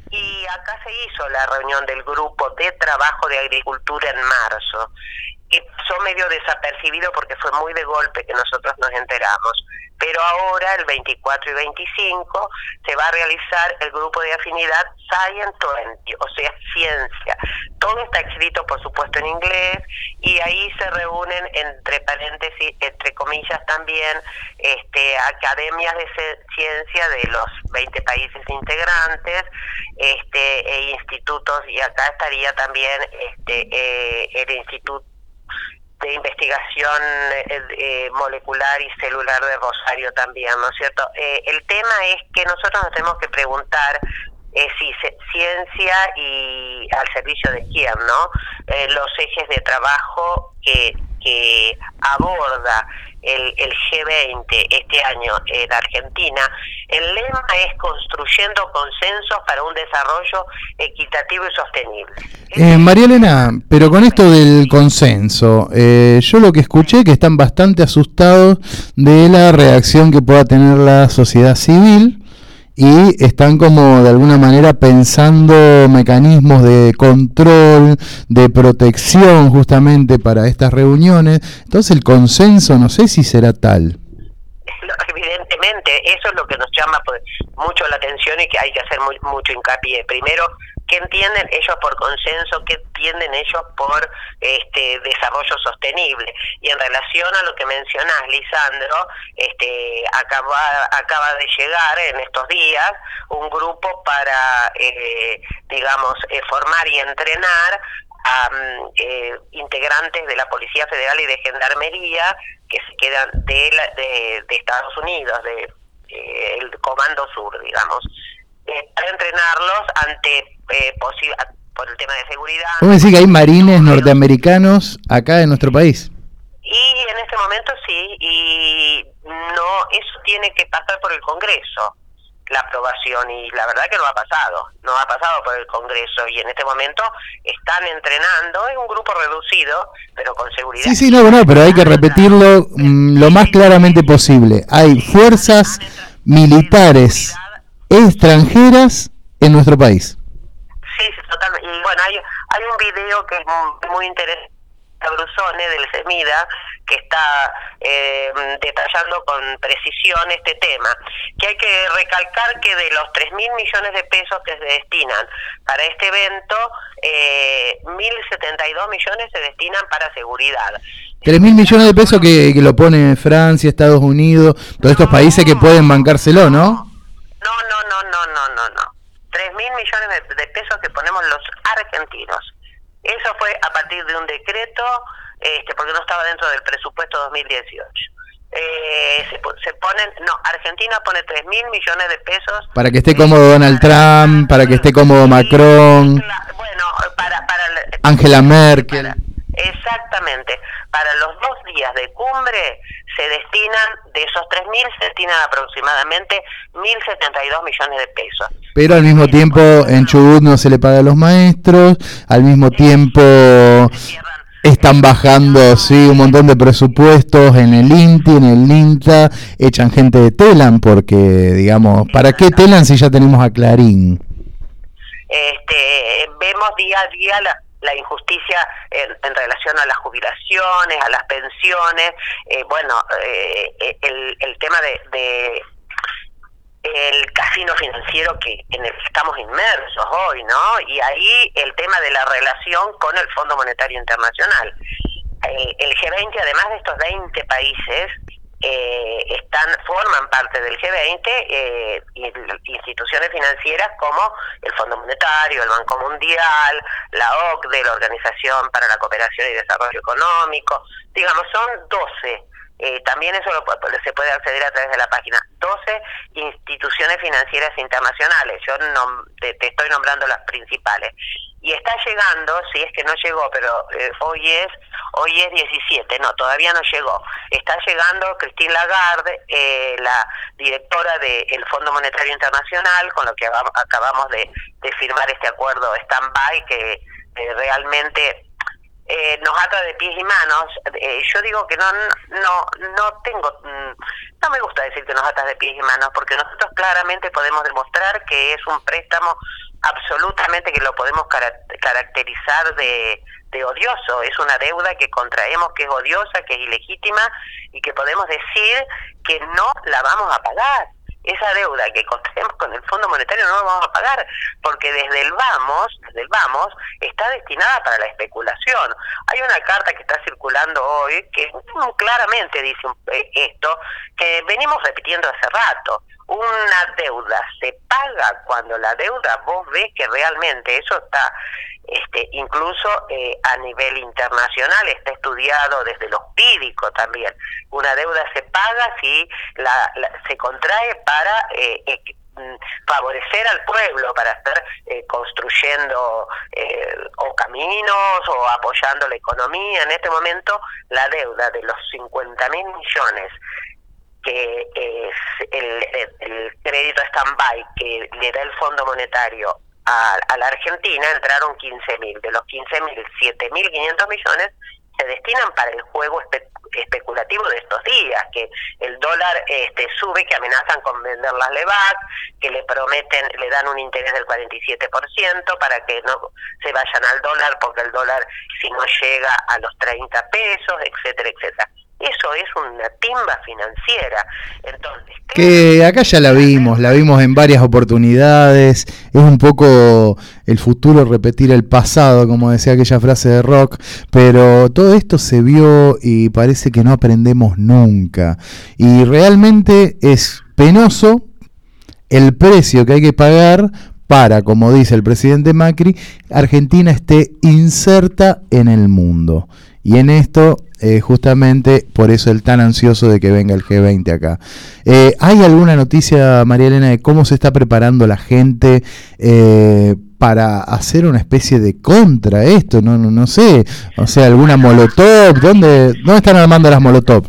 Y acá se hizo la reunión del grupo de trabajo de agricultura en marzo, que pasó medio desapercibido porque fue muy de golpe que nosotros nos enteramos. Pero ahora, el veinticuatro y veinticinco, se va a realizar el grupo de afinidad Science veinte, o sea, ciencia. Todo está escrito, por supuesto, en inglés, y ahí se reúnen, entre paréntesis, entre comillas también, este, academias de ciencia de los veinte países integrantes, este, e institutos, y acá estaría también este, eh, el Instituto de Investigación eh, eh, Molecular y Celular de Rosario también, ¿no es cierto? Eh, el tema es que nosotros nos tenemos que preguntar eh, si se, ciencia y al servicio de quién, ¿no? Eh, los ejes de trabajo que, que aborda el, el G veinte este año en Argentina. El lema es construyendo consensos para un desarrollo equitativo y sostenible. Eh, María Elena, pero con esto del consenso, eh, yo lo que escuché que están bastante asustados de la reacción que pueda tener la sociedad civil y están como de alguna manera pensando mecanismos de control, de protección justamente para estas reuniones. Entonces el consenso no sé si será tal. Evidentemente, eso es lo que nos llama pues, mucho la atención y que hay que hacer muy, mucho hincapié. Primero, ¿qué entienden ellos por consenso? ¿Qué entienden ellos por este desarrollo sostenible? Y en relación a lo que mencionás, Lisandro, este acaba, acaba de llegar en estos días un grupo para, eh, digamos, eh, formar y entrenar a eh, integrantes de la Policía Federal y de Gendarmería que se quedan de, la, de, de Estados Unidos, de eh, el Comando Sur, digamos, eh, para entrenarlos ante eh, posible por el tema de seguridad. ¿Cómo decir que hay marines norteamericanos acá en nuestro país? Y en este momento sí, y no, eso tiene que pasar por el Congreso, la aprobación, y la verdad que no ha pasado, no ha pasado por el Congreso, y en este momento están entrenando, es un grupo reducido, pero con seguridad. Sí, sí, no, no, pero hay que repetirlo mm, lo más claramente posible. Hay fuerzas militares extranjeras en nuestro país. Sí, totalmente. Y bueno, hay, hay un video que es muy interesante, Brusone del CEMIDA, que está eh, detallando con precisión este tema, que hay que recalcar que de los tres mil millones de pesos que se destinan para este evento, eh, mil setenta y dos millones se destinan para seguridad. Tres mil millones de pesos que, que lo pone Francia, Estados Unidos, todos estos países que pueden bancárselo, ¿no? No, no, no, no, no, no, no. Tres mil millones de, de pesos que ponemos los argentinos. Eso fue a partir de un decreto, este, porque no estaba dentro del presupuesto dos mil dieciocho. Eh, se, se ponen, no, Argentina pone tres mil millones de pesos. Para que esté cómodo Donald Trump, para que esté cómodo Macron, bueno, para, para Angela Merkel. Para, exactamente. Para los dos días de cumbre se destinan, de esos tres mil, se destinan aproximadamente mil setenta y dos millones de pesos. Pero al mismo tiempo en Chubut no se le paga a los maestros, al mismo tiempo están bajando sí un montón de presupuestos en el INTI, en el INTA, echan gente de Telam porque, digamos, ¿para qué Telam si ya tenemos a Clarín? Este, vemos día a día la, la injusticia en, en relación a las jubilaciones, a las pensiones, eh, bueno, eh, el, el tema de, de el casino financiero que en el que estamos inmersos hoy, ¿no? Y ahí el tema de la relación con el Fondo Monetario Internacional. El, el G veinte, además de estos veinte países, eh, están forman parte del G veinte eh, instituciones financieras como el Fondo Monetario, el Banco Mundial, la O C D E, la Organización para la Cooperación y Desarrollo Económico, digamos, son doce. Eh, también eso lo, se puede acceder a través de la página. doce instituciones financieras internacionales. Yo no, te, te estoy nombrando las principales. Y está llegando, si es que no llegó, pero eh, hoy es hoy es diecisiete, no, todavía no llegó. Está llegando Christine Lagarde, eh, la directora del Fondo Monetario Internacional, con lo que acabamos de, de firmar este acuerdo stand-by, que eh, realmente... Eh, nos ata de pies y manos. Eh, yo digo que no no no tengo no me gusta decir que nos ata de pies y manos, porque nosotros claramente podemos demostrar que es un préstamo absolutamente que lo podemos car- caracterizar de, de odioso. Es una deuda que contraemos, que es odiosa, que es ilegítima y que podemos decir que no la vamos a pagar. Esa deuda que contraemos con el Fondo Monetario no la vamos a pagar, porque desde el vamos, desde el vamos, está destinada para la especulación. Hay una carta que está circulando hoy que claramente dice esto, que venimos repitiendo hace rato. Una deuda se paga cuando la deuda vos ves que realmente eso está... Este, incluso eh, a nivel internacional está estudiado desde lo jurídico también. Una deuda se paga si la, la, se contrae para eh, eh, favorecer al pueblo, para estar eh, construyendo eh, o caminos o apoyando la economía. En este momento la deuda de los cincuenta mil millones que es el, el, el crédito stand-by que le da el Fondo Monetario A, a la Argentina, entraron quince mil. De los quince mil, siete mil quinientos millones se destinan para el juego espe especulativo de estos días, que el dólar este, sube, que amenazan con vender las LEVAC, que le prometen, le dan un interés del cuarenta y siete por ciento para que no se vayan al dólar, porque el dólar si no llega a los treinta pesos, etcétera, etcétera. Eso es una timba financiera. Entonces, que acá ya la vimos, la vimos en varias oportunidades, es un poco el futuro repetir el pasado, como decía aquella frase de Rock, pero todo esto se vio y parece que no aprendemos nunca. Y realmente es penoso el precio que hay que pagar para, como dice el presidente Macri, Argentina esté inserta en el mundo. Y en esto, eh, justamente, por eso el tan ansioso de que venga el G veinte acá. Eh, ¿Hay alguna noticia, María Elena, de cómo se está preparando la gente eh, para hacer una especie de contra esto? No, no, no sé, o sea, alguna molotov, ¿dónde, dónde están armando las molotov?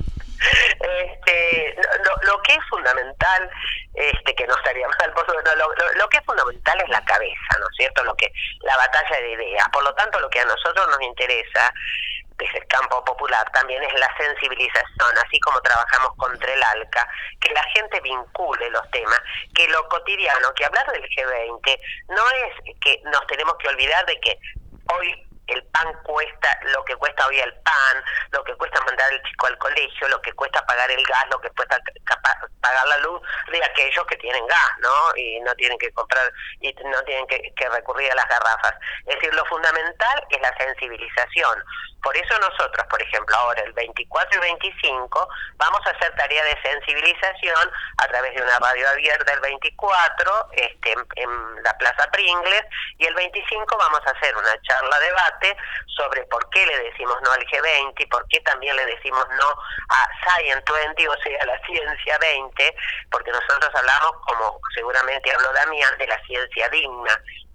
Este, lo, lo que es fundamental, este, que no estaría mal, por supuesto, lo, lo, lo que es fundamental es la cabeza, ¿no es cierto? Lo que, la batalla de ideas. Por lo tanto, lo que a nosotros nos interesa desde el campo popular también es la sensibilización, así como trabajamos contra el ALCA, que la gente vincule los temas, que lo cotidiano, que hablar del G veinte no es que nos tenemos que olvidar de que hoy el pan cuesta lo que cuesta hoy el pan, lo que cuesta mandar al chico al colegio, lo que cuesta pagar el gas, lo que cuesta pagar la luz de aquellos que tienen gas, ¿no? Y no tienen que comprar, y no tienen que, que recurrir a las garrafas. Es decir, lo fundamental es la sensibilización. Por eso nosotros, por ejemplo, ahora el veinticuatro y veinticinco vamos a hacer tarea de sensibilización a través de una radio abierta el veinticuatro este, en, en la Plaza Pringles, y el veinticinco vamos a hacer una charla debate sobre por qué le decimos no al G veinte y por qué también le decimos no a Science veinte, o sea, a la ciencia veinte, porque nosotros hablamos, como seguramente habló Damián, de la ciencia digna.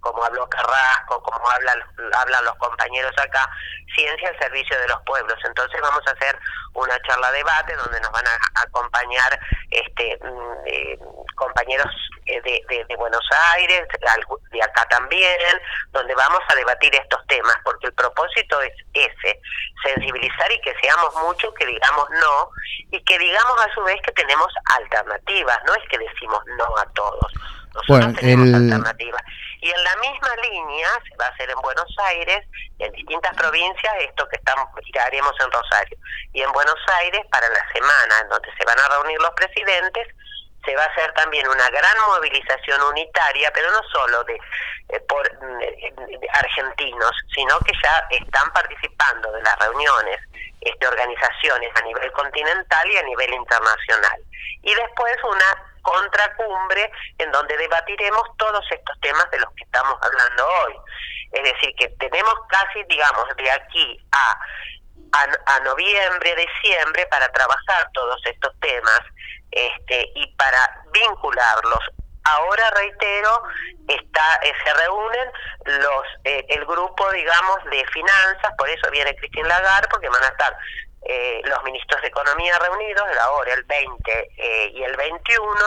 como habló Carrasco, como hablan, hablan los compañeros acá, ciencia al servicio de los pueblos. Entonces vamos a hacer una charla debate donde nos van a acompañar este eh, compañeros de, de, de Buenos Aires, de acá también, donde vamos a debatir estos temas, porque el propósito es ese, sensibilizar y que seamos muchos, que digamos no, y que digamos a su vez que tenemos alternativas, no es que decimos no a todos. Nosotros bueno, tenemos el... alternativas. Y en la misma línea, se va a hacer en Buenos Aires, en distintas provincias, esto que estamos, haremos en Rosario. Y en Buenos Aires, para la semana en donde se van a reunir los presidentes, se va a hacer también una gran movilización unitaria, pero no solo de, eh, por eh, de argentinos, sino que ya están participando de las reuniones este, organizaciones a nivel continental y a nivel internacional. Y después una contracumbre en donde debatiremos todos estos temas de los que estamos hablando hoy. Es decir, que tenemos casi, digamos, de aquí a, a, a noviembre, diciembre, para trabajar todos estos temas este, y para vincularlos. Ahora, reitero, está eh, se reúnen los eh, el grupo, digamos, de finanzas, por eso viene Christine Lagarde, porque van a estar eh, los ministros de Economía reunidos, ahora el veinte eh, y el veintiuno,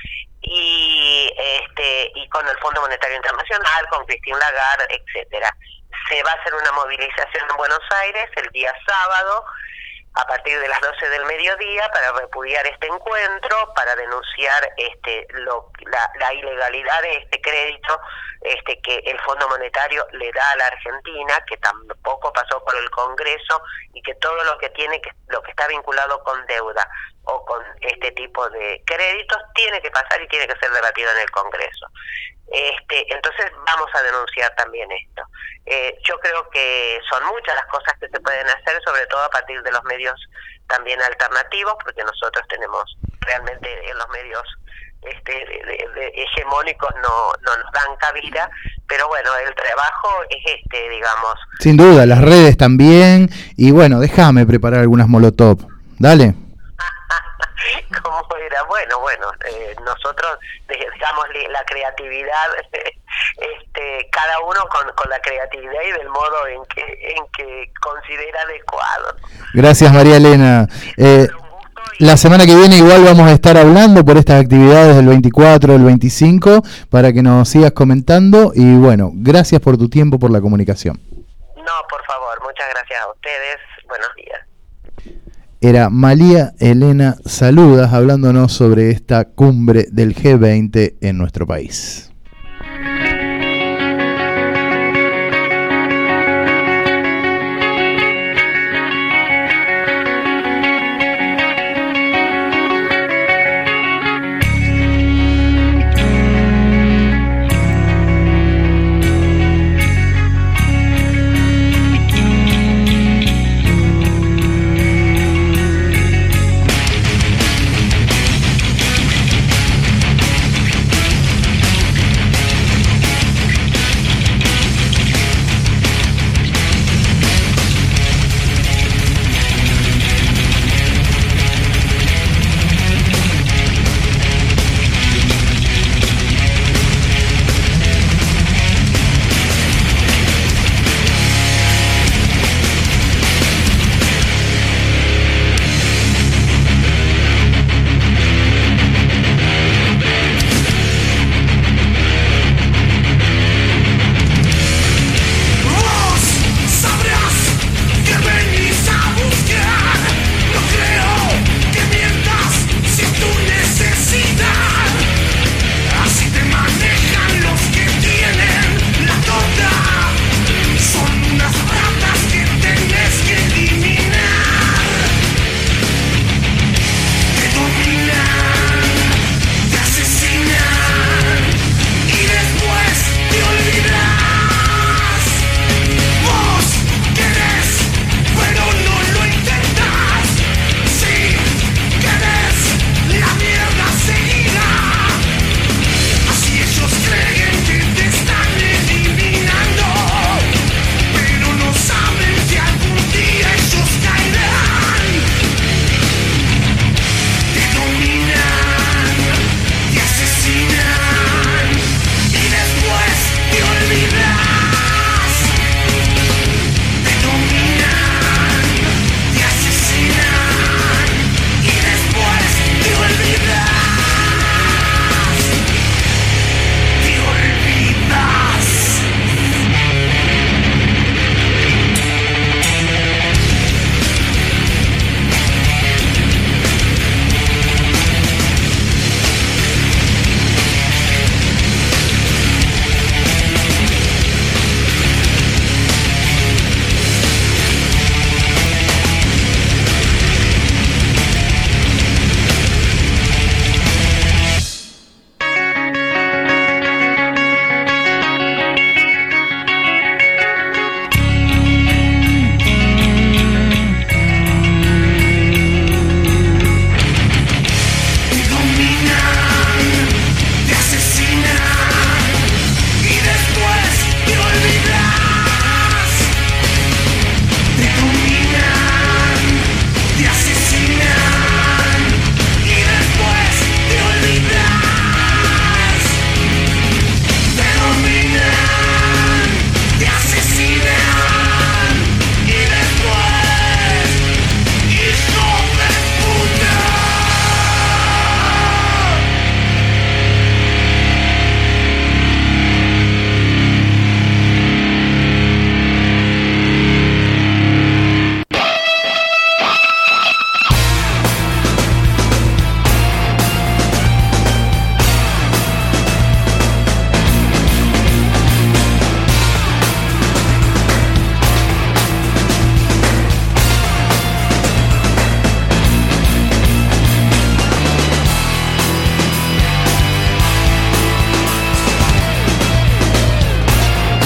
y este y con el Fondo Monetario Internacional, con Christine Lagarde, etcétera. Se va a hacer una movilización en Buenos Aires el día sábado, a partir de las doce del mediodía, para repudiar este encuentro, para denunciar este lo, la, la ilegalidad de este crédito este que el Fondo Monetario le da a la Argentina, que tampoco pasó por el Congreso, y que todo lo que tiene que lo que está vinculado con deuda o con este tipo de créditos tiene que pasar y tiene que ser debatido en el Congreso. Este, entonces vamos a denunciar también esto. Eh, yo creo que son muchas las cosas que se pueden hacer, sobre todo a partir de los medios también alternativos, porque nosotros tenemos realmente en los medios este, de, de, de hegemónicos no, no nos dan cabida, pero bueno, el trabajo es este, digamos. Sin duda, las redes también, y bueno, déjame preparar algunas molotov, dale. ¿Cómo era? Bueno, bueno, eh, nosotros, digamos, la creatividad, este, cada uno con, con la creatividad y del modo en que en que considera adecuado. Gracias, María Elena. Eh, la semana que viene igual vamos a estar hablando por estas actividades del veinticuatro, del veinticinco, para que nos sigas comentando, y bueno, gracias por tu tiempo, por la comunicación. No, por favor, muchas gracias a ustedes, buenos días. Era María Elena Saludas hablándonos sobre esta cumbre del G veinte en nuestro país.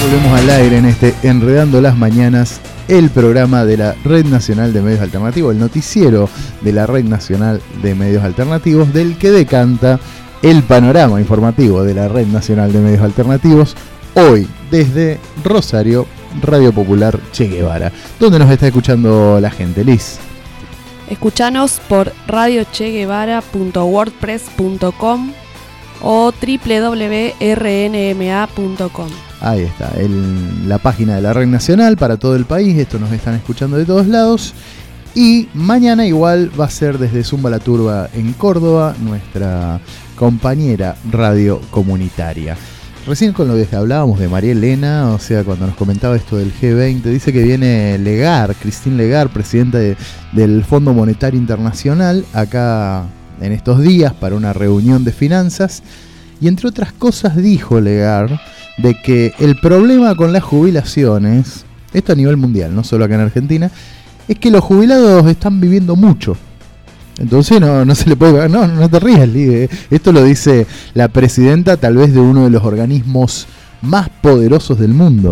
volvemos al aire en este Enredando las Mañanas, el programa de la Red Nacional de Medios Alternativos, el noticiero de la Red Nacional de Medios Alternativos, del que decanta el panorama informativo de la Red Nacional de Medios Alternativos, hoy desde Rosario, Radio Popular Che Guevara. ¿Dónde nos está escuchando la gente, Liz? Escuchanos por radio che guevara punto wordpress punto com o doble u doble u doble u punto r n m a punto com. Ahí está, el, la página de la Red Nacional para todo el país. Esto nos están escuchando de todos lados. Y mañana igual va a ser desde Zumba la Turba en Córdoba, nuestra compañera radio comunitaria. Recién con lo que hablábamos de María Elena, o sea, cuando nos comentaba esto del G veinte, dice que viene Legar, Christine Legar, presidenta de, del Fondo Monetario Internacional, acá en estos días para una reunión de finanzas, y entre otras cosas dijo Legar de que el problema con las jubilaciones, esto a nivel mundial, no solo acá en Argentina, es que los jubilados están viviendo mucho. Entonces no, no se le puede pagar. No, no te rías, Ligue. Esto lo dice la presidenta tal vez de uno de los organismos más poderosos del mundo.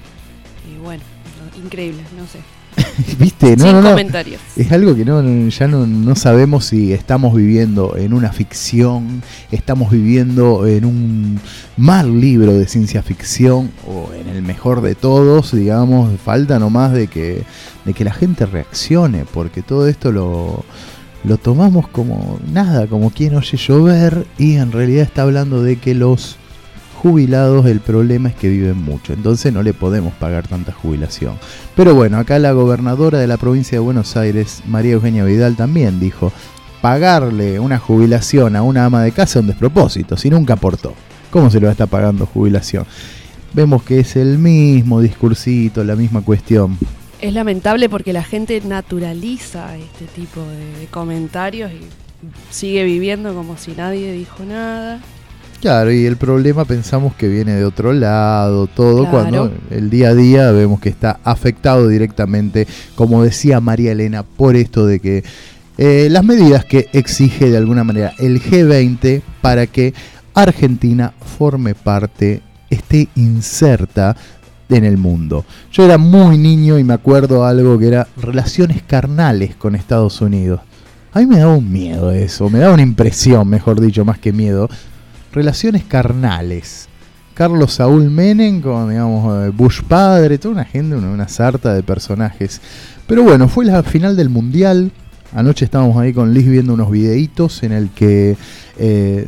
Y bueno, increíble, no sé. ¿Viste? No, Sin no, no. comentarios. Es algo que no, ya no, no sabemos si estamos viviendo en una ficción, estamos viviendo en un mal libro de ciencia ficción o en el mejor de todos, digamos. Falta nomás de que, de que la gente reaccione, porque todo esto lo... lo tomamos como nada, como quien oye llover, y en realidad está hablando de que los jubilados, el problema es que viven mucho, entonces no le podemos pagar tanta jubilación. Pero bueno, acá la gobernadora de la provincia de Buenos Aires, María Eugenia Vidal, también dijo: pagarle una jubilación a una ama de casa es un despropósito, si nunca aportó, ¿cómo se le va a estar pagando jubilación? Vemos que es el mismo discursito, la misma cuestión. Es lamentable porque la gente naturaliza este tipo de, de comentarios y sigue viviendo como si nadie dijo nada. Claro, y el problema pensamos que viene de otro lado, todo, Claro. cuando el día a día vemos que está afectado directamente, como decía María Elena, por esto de que eh, las medidas que exige de alguna manera el G veinte para que Argentina forme parte, esté inserta en el mundo. Yo era muy niño y me acuerdo algo que era relaciones carnales con Estados Unidos. A mí me daba un miedo eso, me daba una impresión, mejor dicho, más que miedo. Relaciones carnales. Carlos Saúl Menem con, digamos, Bush padre, toda una gente, una, una sarta de personajes. Pero bueno, fue la final del Mundial. Anoche estábamos ahí con Liz viendo unos videitos en el que eh,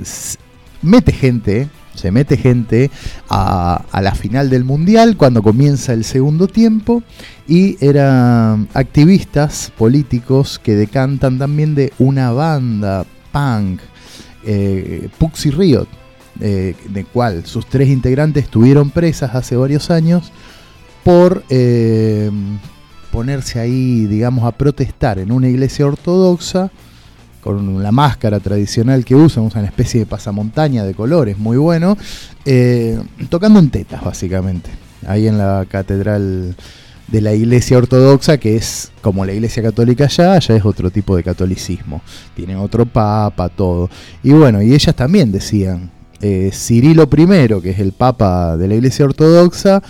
mete gente, se mete gente a, a la final del Mundial cuando comienza el segundo tiempo, y eran activistas políticos que decantan también de una banda punk, eh, Pussy Riot, eh, de cual sus tres integrantes estuvieron presas hace varios años por eh, ponerse ahí, digamos, a protestar en una iglesia ortodoxa con la máscara tradicional que usan, usan una especie de pasamontaña de colores, muy bueno, eh, tocando en tetas básicamente, ahí en la catedral de la iglesia ortodoxa, que es como la iglesia católica allá, allá es otro tipo de catolicismo, tienen otro papa, todo. Y bueno, y ellas también decían, eh, Cirilo primero, que es el papa de la iglesia ortodoxa,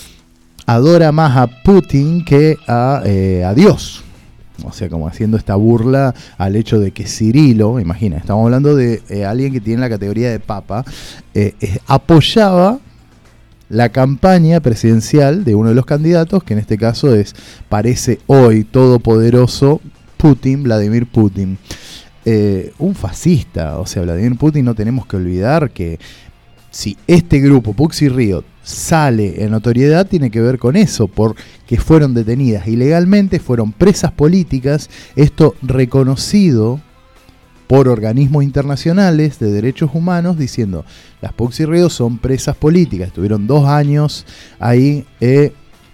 adora más a Putin que a, eh, a Dios. O sea, como haciendo esta burla al hecho de que Cirilo, imagina, estamos hablando de eh, alguien que tiene la categoría de papa, eh, eh, apoyaba la campaña presidencial de uno de los candidatos, que en este caso es, parece hoy todopoderoso, Putin, Vladimir Putin. Eh, un fascista, o sea, Vladimir Putin, no tenemos que olvidar que si este grupo, Pussy Riot, sale en notoriedad, tiene que ver con eso, porque fueron detenidas ilegalmente, fueron presas políticas, esto reconocido por organismos internacionales de derechos humanos, diciendo, las Pussy Riot son presas políticas, estuvieron dos años ahí eh,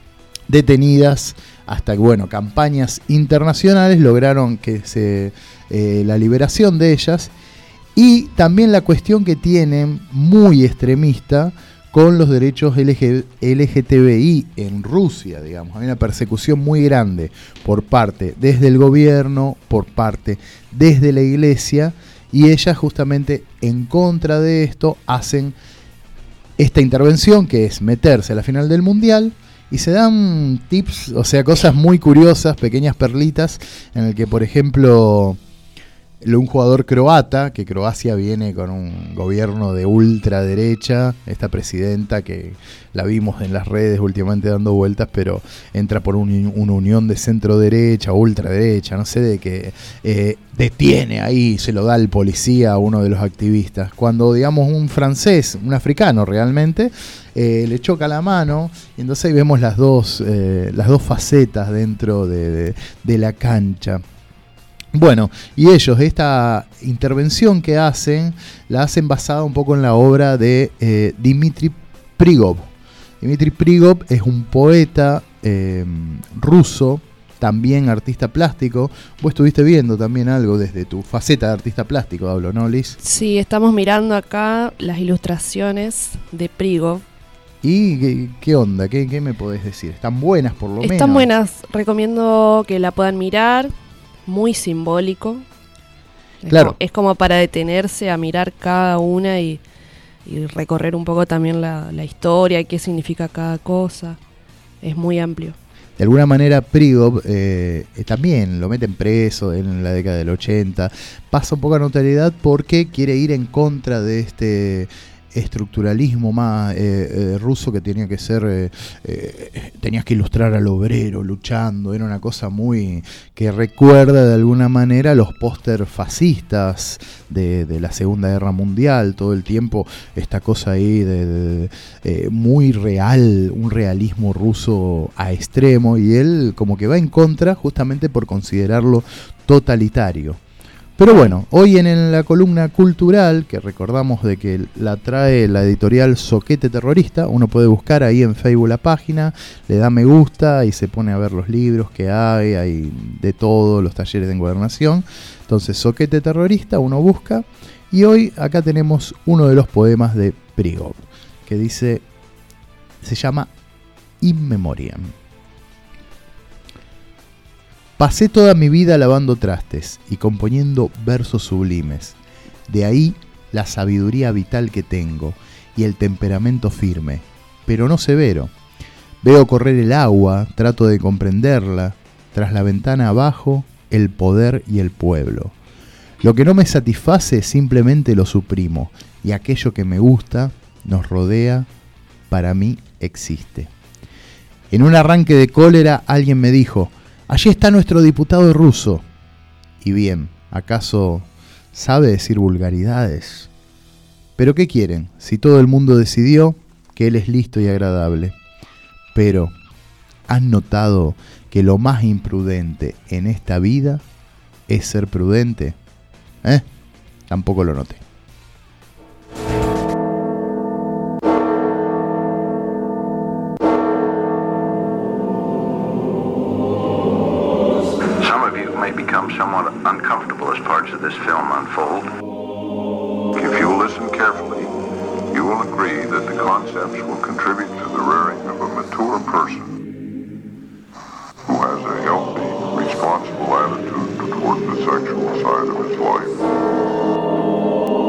detenidas, hasta que, bueno, campañas internacionales lograron que se eh, la liberación de ellas, y también la cuestión que tienen muy extremista con los derechos L G T B I en Rusia, digamos. Hay una persecución muy grande por parte desde el gobierno, por parte desde la iglesia, y ellas justamente en contra de esto hacen esta intervención que es meterse a la final del Mundial. Y se dan tips, o sea, cosas muy curiosas, pequeñas perlitas, en el que, por ejemplo, un jugador croata, que Croacia viene con un gobierno de ultraderecha, esta presidenta que la vimos en las redes últimamente dando vueltas, pero entra por un, una unión de centro derecha o ultraderecha, no sé, de que eh, detiene ahí, se lo da al policía a uno de los activistas, cuando digamos un francés, un africano realmente, eh, le choca la mano, y entonces ahí vemos las dos, eh, las dos facetas dentro de, de, de la cancha. Bueno, y ellos, esta intervención que hacen, la hacen basada un poco en la obra de eh, Dmitri Prigov. Dmitri Prigov es un poeta eh, ruso, también artista plástico. Vos estuviste viendo también algo desde tu faceta de artista plástico, hablo, ¿no, Liz? Sí, estamos mirando acá las ilustraciones de Prigov. ¿Y qué, qué onda? ¿Qué, ¿Qué me podés decir? ¿Están buenas por lo menos? Están buenas, recomiendo que la puedan mirar. Muy simbólico. Claro. Es como, es como para detenerse a mirar cada una y, y recorrer un poco también la, la historia y qué significa cada cosa. Es muy amplio. De alguna manera Prigov eh, también lo meten preso en la década del ochenta. Pasa un poco a notoriedad porque quiere ir en contra de este estructuralismo más eh, eh, ruso que tenía que ser, eh, eh, tenías que ilustrar al obrero luchando, era una cosa muy que recuerda de alguna manera los póster fascistas de, de la Segunda Guerra Mundial, todo el tiempo esta cosa ahí de, de, de eh, muy real, un realismo ruso a extremo, y él como que va en contra justamente por considerarlo totalitario. Pero bueno, hoy en, en la columna cultural, que recordamos de que la trae la editorial Zoquete Terrorista, uno puede buscar ahí en Facebook la página, le da me gusta y se pone a ver los libros que hay, hay de todo, los talleres de encuadernación. Entonces, Zoquete Terrorista, uno busca, y hoy acá tenemos uno de los poemas de Prigov, que dice, se llama In Memoriam. Pasé toda mi vida lavando trastes y componiendo versos sublimes. De ahí la sabiduría vital que tengo y el temperamento firme, pero no severo. Veo correr el agua, trato de comprenderla. Tras la ventana abajo, el poder y el pueblo. Lo que no me satisface simplemente lo suprimo, y aquello que me gusta, nos rodea, para mí existe. En un arranque de cólera alguien me dijo: allí está nuestro diputado ruso. Y bien, ¿acaso sabe decir vulgaridades? Pero ¿qué quieren? Si todo el mundo decidió que él es listo y agradable. Pero, ¿han notado que lo más imprudente en esta vida es ser prudente? ¿Eh? Tampoco lo noté. Somewhat uncomfortable as parts of this film unfold. If you listen carefully, you will agree that the concepts will contribute to the rearing of a mature person who has a healthy, responsible attitude toward the sexual side of his life.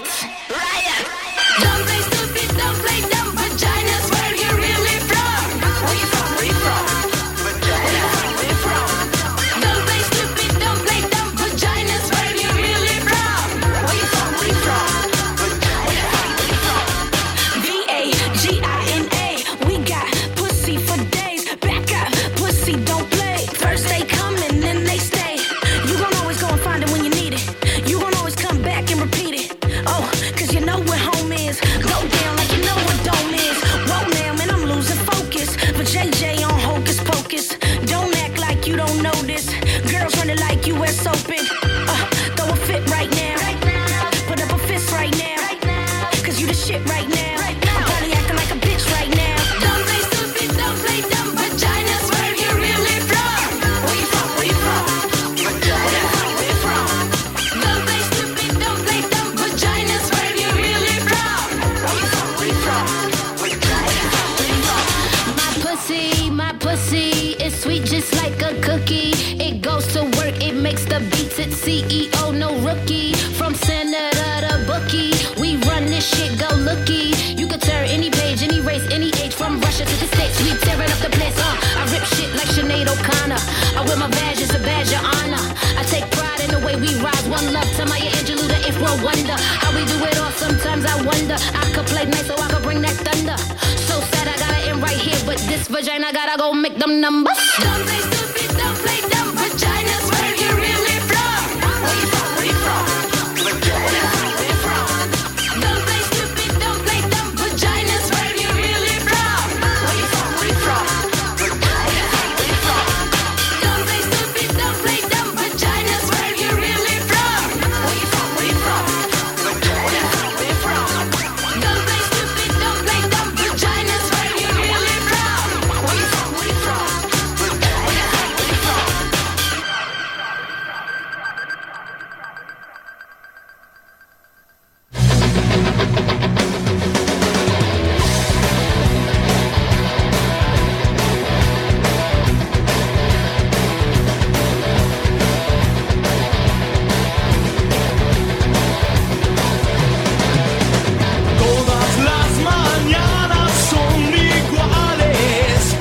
C E O, no rookie. From senator to bookie, we run this shit, go looky. You could turn any page, any race, any age. From Russia to the States, we tearing up the place. Uh, I rip shit like Sinead O'Connor. I wear my badge as a badge of honor. I take pride in the way we rise. One love to Maya Angelou, the if world wonder. How we do it all, sometimes I wonder. I could play nice so I could bring that thunder. So sad I gotta end right here, but this vagina gotta go make them numbers. Don't play stupid, don't play dumb vaginas. Where you really from? Where you from? Where you from? Where you from? Don't play stupid, don't play dumb vaginas. Where you really from? Where you from? Where you from? Where you from? Don't play stupid, don't play dumb vaginas. Where you really from? Where you from? Where you from? Where you from? Don't play stupid, don't play dumb vaginas. Where you really from? Where you from? Where you from? Todas las mañanas son iguales.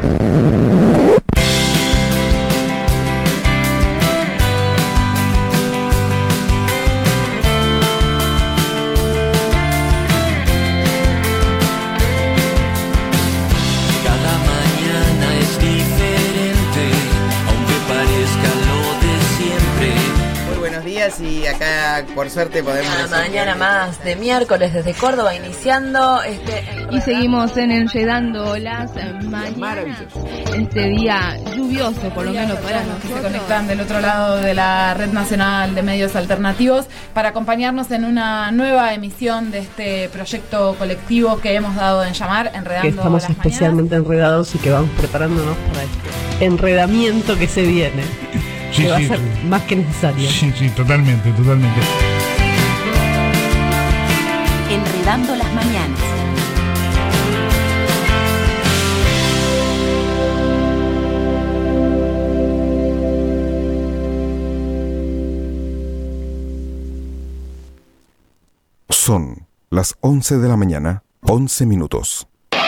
Cada mañana es diferente, aunque parezca lo de siempre. Muy buenos días y acá por suerte podemos Una decir mañana que- más de miércoles desde Córdoba iniciando este Y seguimos en Enredando las Mañanas. Este día lluvioso, por lo menos para los que se nosotros. conectan del otro lado de la Red Nacional de Medios Alternativos para acompañarnos en una nueva emisión de este proyecto colectivo que hemos dado en llamar Enredando que estamos las especialmente enredados y que vamos preparándonos para este enredamiento que se viene, Sí, que va sí, a ser sí. más que necesario. Sí, sí, totalmente, totalmente. Enredando las mañanas. Son las once de la mañana, once minutos.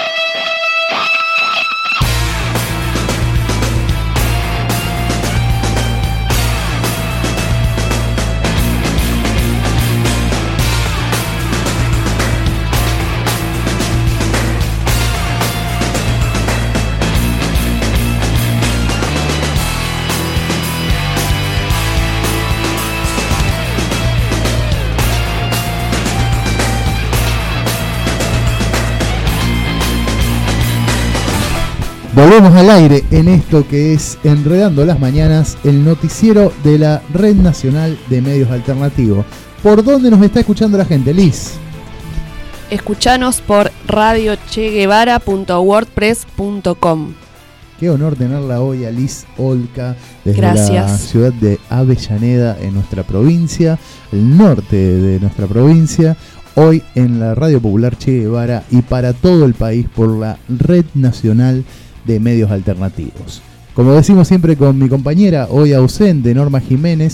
Volvemos al aire en esto que es Enredando las Mañanas, el noticiero de la Red Nacional de Medios Alternativos. ¿Por dónde nos está escuchando la gente, Liz? Escuchanos por radio che guevara punto wordpress punto com. Qué honor tenerla hoy a Liz Olca desde Gracias. la ciudad de Avellaneda en nuestra provincia, el norte de nuestra provincia. Hoy en la Radio Popular Che Guevara y para todo el país por la Red Nacional de Medios Alternativos. Como decimos siempre con mi compañera, hoy ausente, Norma Jiménez,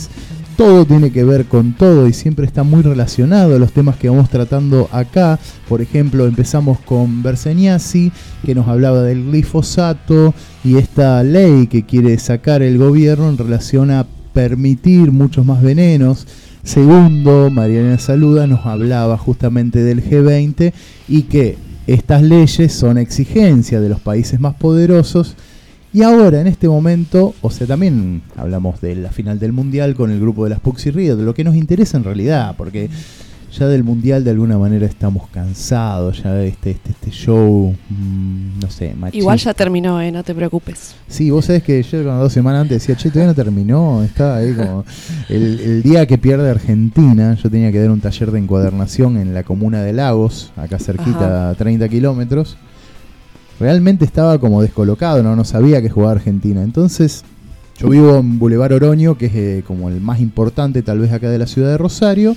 todo tiene que ver con todo y siempre está muy relacionado a los temas que vamos tratando acá. Por ejemplo, empezamos con Berseniasi, que nos hablaba del glifosato y esta ley que quiere sacar el gobierno en relación a permitir muchos más venenos. Segundo, Mariana Saluda nos hablaba justamente del G veinte y que estas leyes son exigencia de los países más poderosos. Y ahora, en este momento, o sea, también hablamos de la final del Mundial con el grupo de las Puxi Río, de lo que nos interesa en realidad, porque ya del Mundial de alguna manera estamos cansados, ya este, este, este show, mmm, no sé, machista. Igual ya terminó, eh, no te preocupes. Sí, vos sabés que yo cuando dos semanas antes decía, che, todavía no terminó, estaba ahí como... El, el día que pierde Argentina, yo tenía que dar un taller de encuadernación en la comuna de Lagos, acá cerquita, a treinta kilómetros. Realmente estaba como descolocado, no, no sabía que jugaba Argentina. Entonces, yo vivo en Boulevard Oroño, que es eh, como el más importante tal vez acá de la ciudad de Rosario,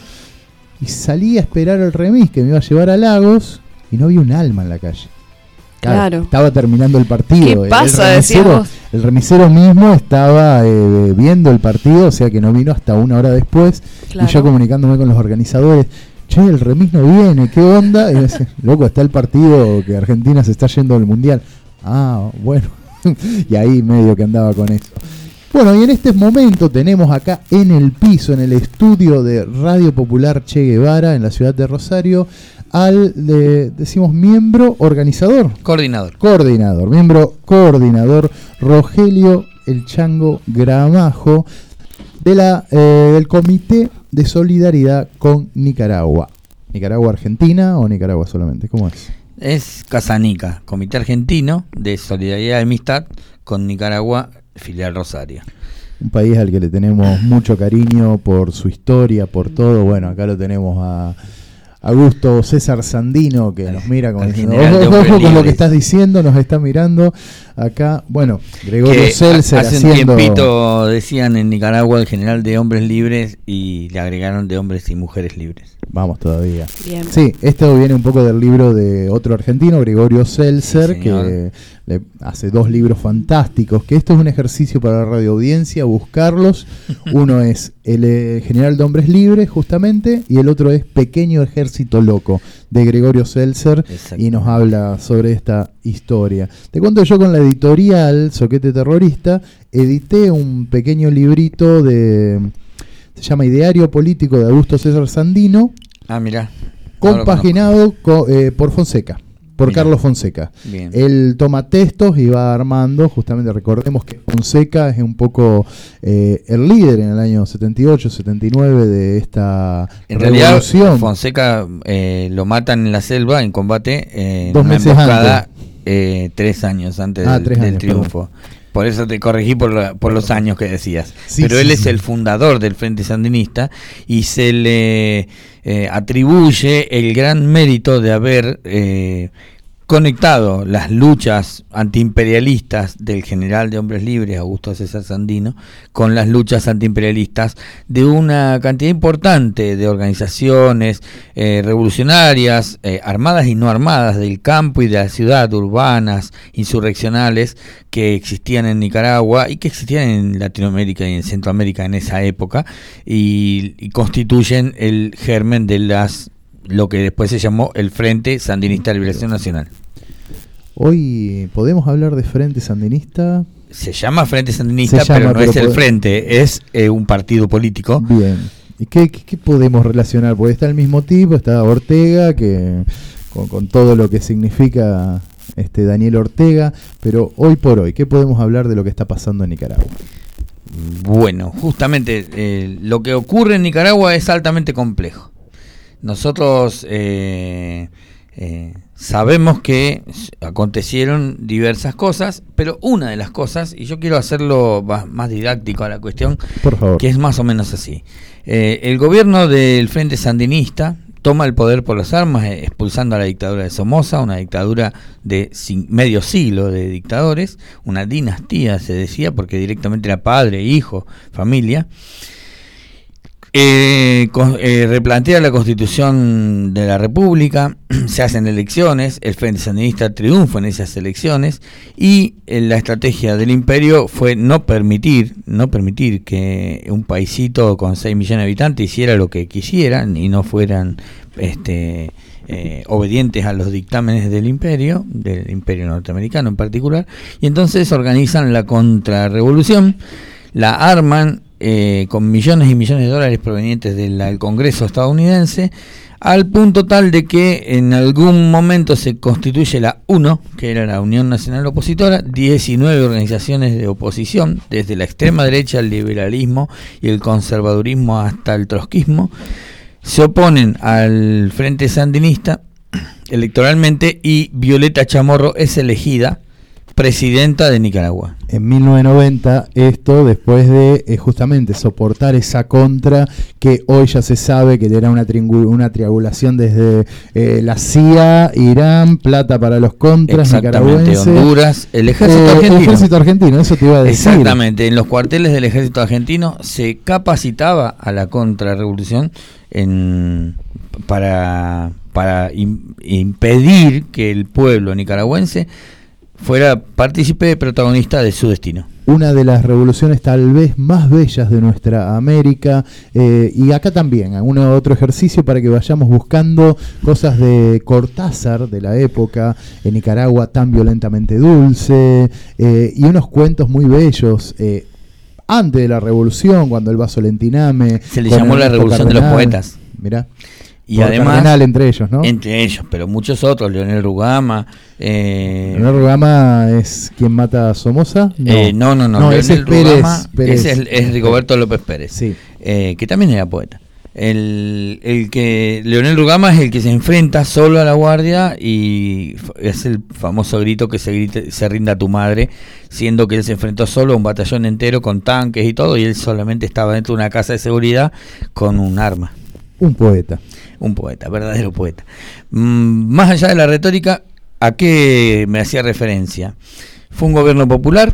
y salí a esperar el remis que me iba a llevar a Lagos y no vi un alma en la calle. Claro. claro. Estaba terminando el partido. ¿Qué pasa? El remisero, el remisero mismo estaba eh, viendo el partido, o sea que no vino hasta una hora después. Claro. Y yo comunicándome con los organizadores. Che, el remis no viene, ¿qué onda? Y me dice, loco, está el partido que Argentina se está yendo al Mundial. Ah, bueno. Y ahí medio que andaba con eso. Bueno, y en este momento tenemos acá en el piso, en el estudio de Radio Popular Che Guevara, en la ciudad de Rosario, al, de, decimos, miembro organizador. Coordinador. Coordinador, miembro coordinador, Rogelio El Chango Gramajo, de la, eh, del Comité de Solidaridad con Nicaragua. ¿Nicaragua Argentina o Nicaragua solamente? ¿Cómo es? Es Casanica, Comité Argentino de Solidaridad y Amistad con Nicaragua, filial Rosario. Un país al que le tenemos mucho cariño por su historia, por todo. Bueno, acá lo tenemos a Augusto César Sandino, que nos mira como diciendo, ojo, ojo con lo que estás diciendo, nos está mirando acá. Bueno, Gregorio Seltzer hace haciendo... un tiempito decían en Nicaragua el general de hombres libres y le agregaron de hombres y mujeres libres. Vamos todavía. Bien. Sí, esto viene un poco del libro de otro argentino, Gregorio Seltzer, sí, que le hace dos libros fantásticos, que esto es un ejercicio para la radioaudiencia, buscarlos. Uno es El eh, General de Hombres Libres, justamente, y el otro es Pequeño Ejército Loco, de Gregorio Seltzer, y nos habla sobre esta historia. Te cuento, yo con la editorial Soquete Terrorista edité un pequeño librito de... se llama Ideario Político de Augusto César Sandino. Ah, mirá. Compaginado co, eh, por Fonseca, por mirá. Carlos Fonseca. Bien. Él toma textos y va armando, justamente recordemos que Fonseca es un poco eh, el líder en el año setenta y ocho, setenta y nueve de esta en revolución. Realidad, Fonseca eh, lo matan en la selva, en combate, eh, Dos en una meses emboscada, antes. Eh, tres años antes ah, del, tres del años, triunfo. Perdón. Por eso te corregí por, la, por los años que decías. Sí, Pero sí, él es sí. el fundador del Frente Sandinista y se le eh, atribuye el gran mérito de haber eh, conectado las luchas antiimperialistas del general de hombres libres, Augusto César Sandino, con las luchas antiimperialistas de una cantidad importante de organizaciones eh, revolucionarias, eh, armadas y no armadas, del campo y de la ciudad, urbanas, insurreccionales, que existían en Nicaragua y que existían en Latinoamérica y en Centroamérica en esa época, y, y constituyen el germen de las lo que después se llamó el Frente Sandinista de Liberación Nacional. Hoy podemos hablar de Frente Sandinista. Se llama Frente Sandinista, Se llama, pero no pero es el pod- Frente, es eh, un partido político. Bien. ¿Y qué, qué, qué podemos relacionar? Porque está el mismo tipo, está Ortega, que con, con todo lo que significa este Daniel Ortega, pero hoy por hoy, ¿qué podemos hablar de lo que está pasando en Nicaragua? Bueno, justamente eh, lo que ocurre en Nicaragua es altamente complejo. Nosotros eh, eh, sabemos que acontecieron diversas cosas, pero una de las cosas, y yo quiero hacerlo más, más didáctico a la cuestión, Por favor. que es más o menos así. Eh, el gobierno del Frente Sandinista toma el poder por las armas, eh, expulsando a la dictadura de Somoza, una dictadura de sin, medio siglo de dictadores, una dinastía se decía, porque directamente era padre, hijo, familia. Eh, con, eh, replantea la Constitución de la República, se hacen elecciones, el Frente Sandinista triunfa en esas elecciones y eh, la estrategia del imperio fue no permitir, no permitir que un paisito con seis millones de habitantes hiciera lo que quisieran y no fueran este, eh, obedientes a los dictámenes del imperio, del imperio norteamericano en particular, y entonces organizan la contrarrevolución, la arman Eh, con millones y millones de dólares provenientes del, del Congreso estadounidense, al punto tal de que en algún momento se constituye la UNO, que era la Unión Nacional Opositora, diecinueve organizaciones de oposición, desde la extrema derecha, el liberalismo y el conservadurismo hasta el trotskismo, se oponen al Frente Sandinista electoralmente y Violeta Chamorro es elegida presidenta de Nicaragua. En mil novecientos noventa, esto después de eh, justamente soportar esa contra que hoy ya se sabe que era una, triangu- una triangulación desde eh, la C I A, Irán, plata para los contras, nicaragüenses, Honduras, el ejército eh, argentino. El ejército argentino, eso te iba a decir. Exactamente, en los cuarteles del ejército argentino se capacitaba a la contrarrevolución en, para, para im- impedir que el pueblo nicaragüense fuera partícipe protagonista de su destino. Una de las revoluciones tal vez más bellas de nuestra América, eh, y acá también, un otro ejercicio para que vayamos buscando cosas de Cortázar de la época, en Nicaragua tan violentamente dulce, eh, y unos cuentos muy bellos, eh, antes de la revolución, cuando el vaso lentiname. Se le llamó la revolución de los poetas. Mirá. Y además, Cardenal entre ellos, ¿no? Entre ellos, pero muchos otros, Leonel Rugama. Eh, Leonel Rugama es quien mata a Somoza. No, eh, no, no, no. no Leonel ese es Rugama, Pérez, ese es, es Rigoberto López Pérez, sí. eh, que también era poeta. El, el que Leonel Rugama es el que se enfrenta solo a la guardia y es el famoso grito que se grite, se rinda tu madre, siendo que él se enfrentó solo a un batallón entero con tanques y todo, y él solamente estaba dentro de una casa de seguridad con un arma. Un poeta. Un poeta, verdadero poeta. Mm, más allá de la retórica, ¿a qué me hacía referencia? Fue un gobierno popular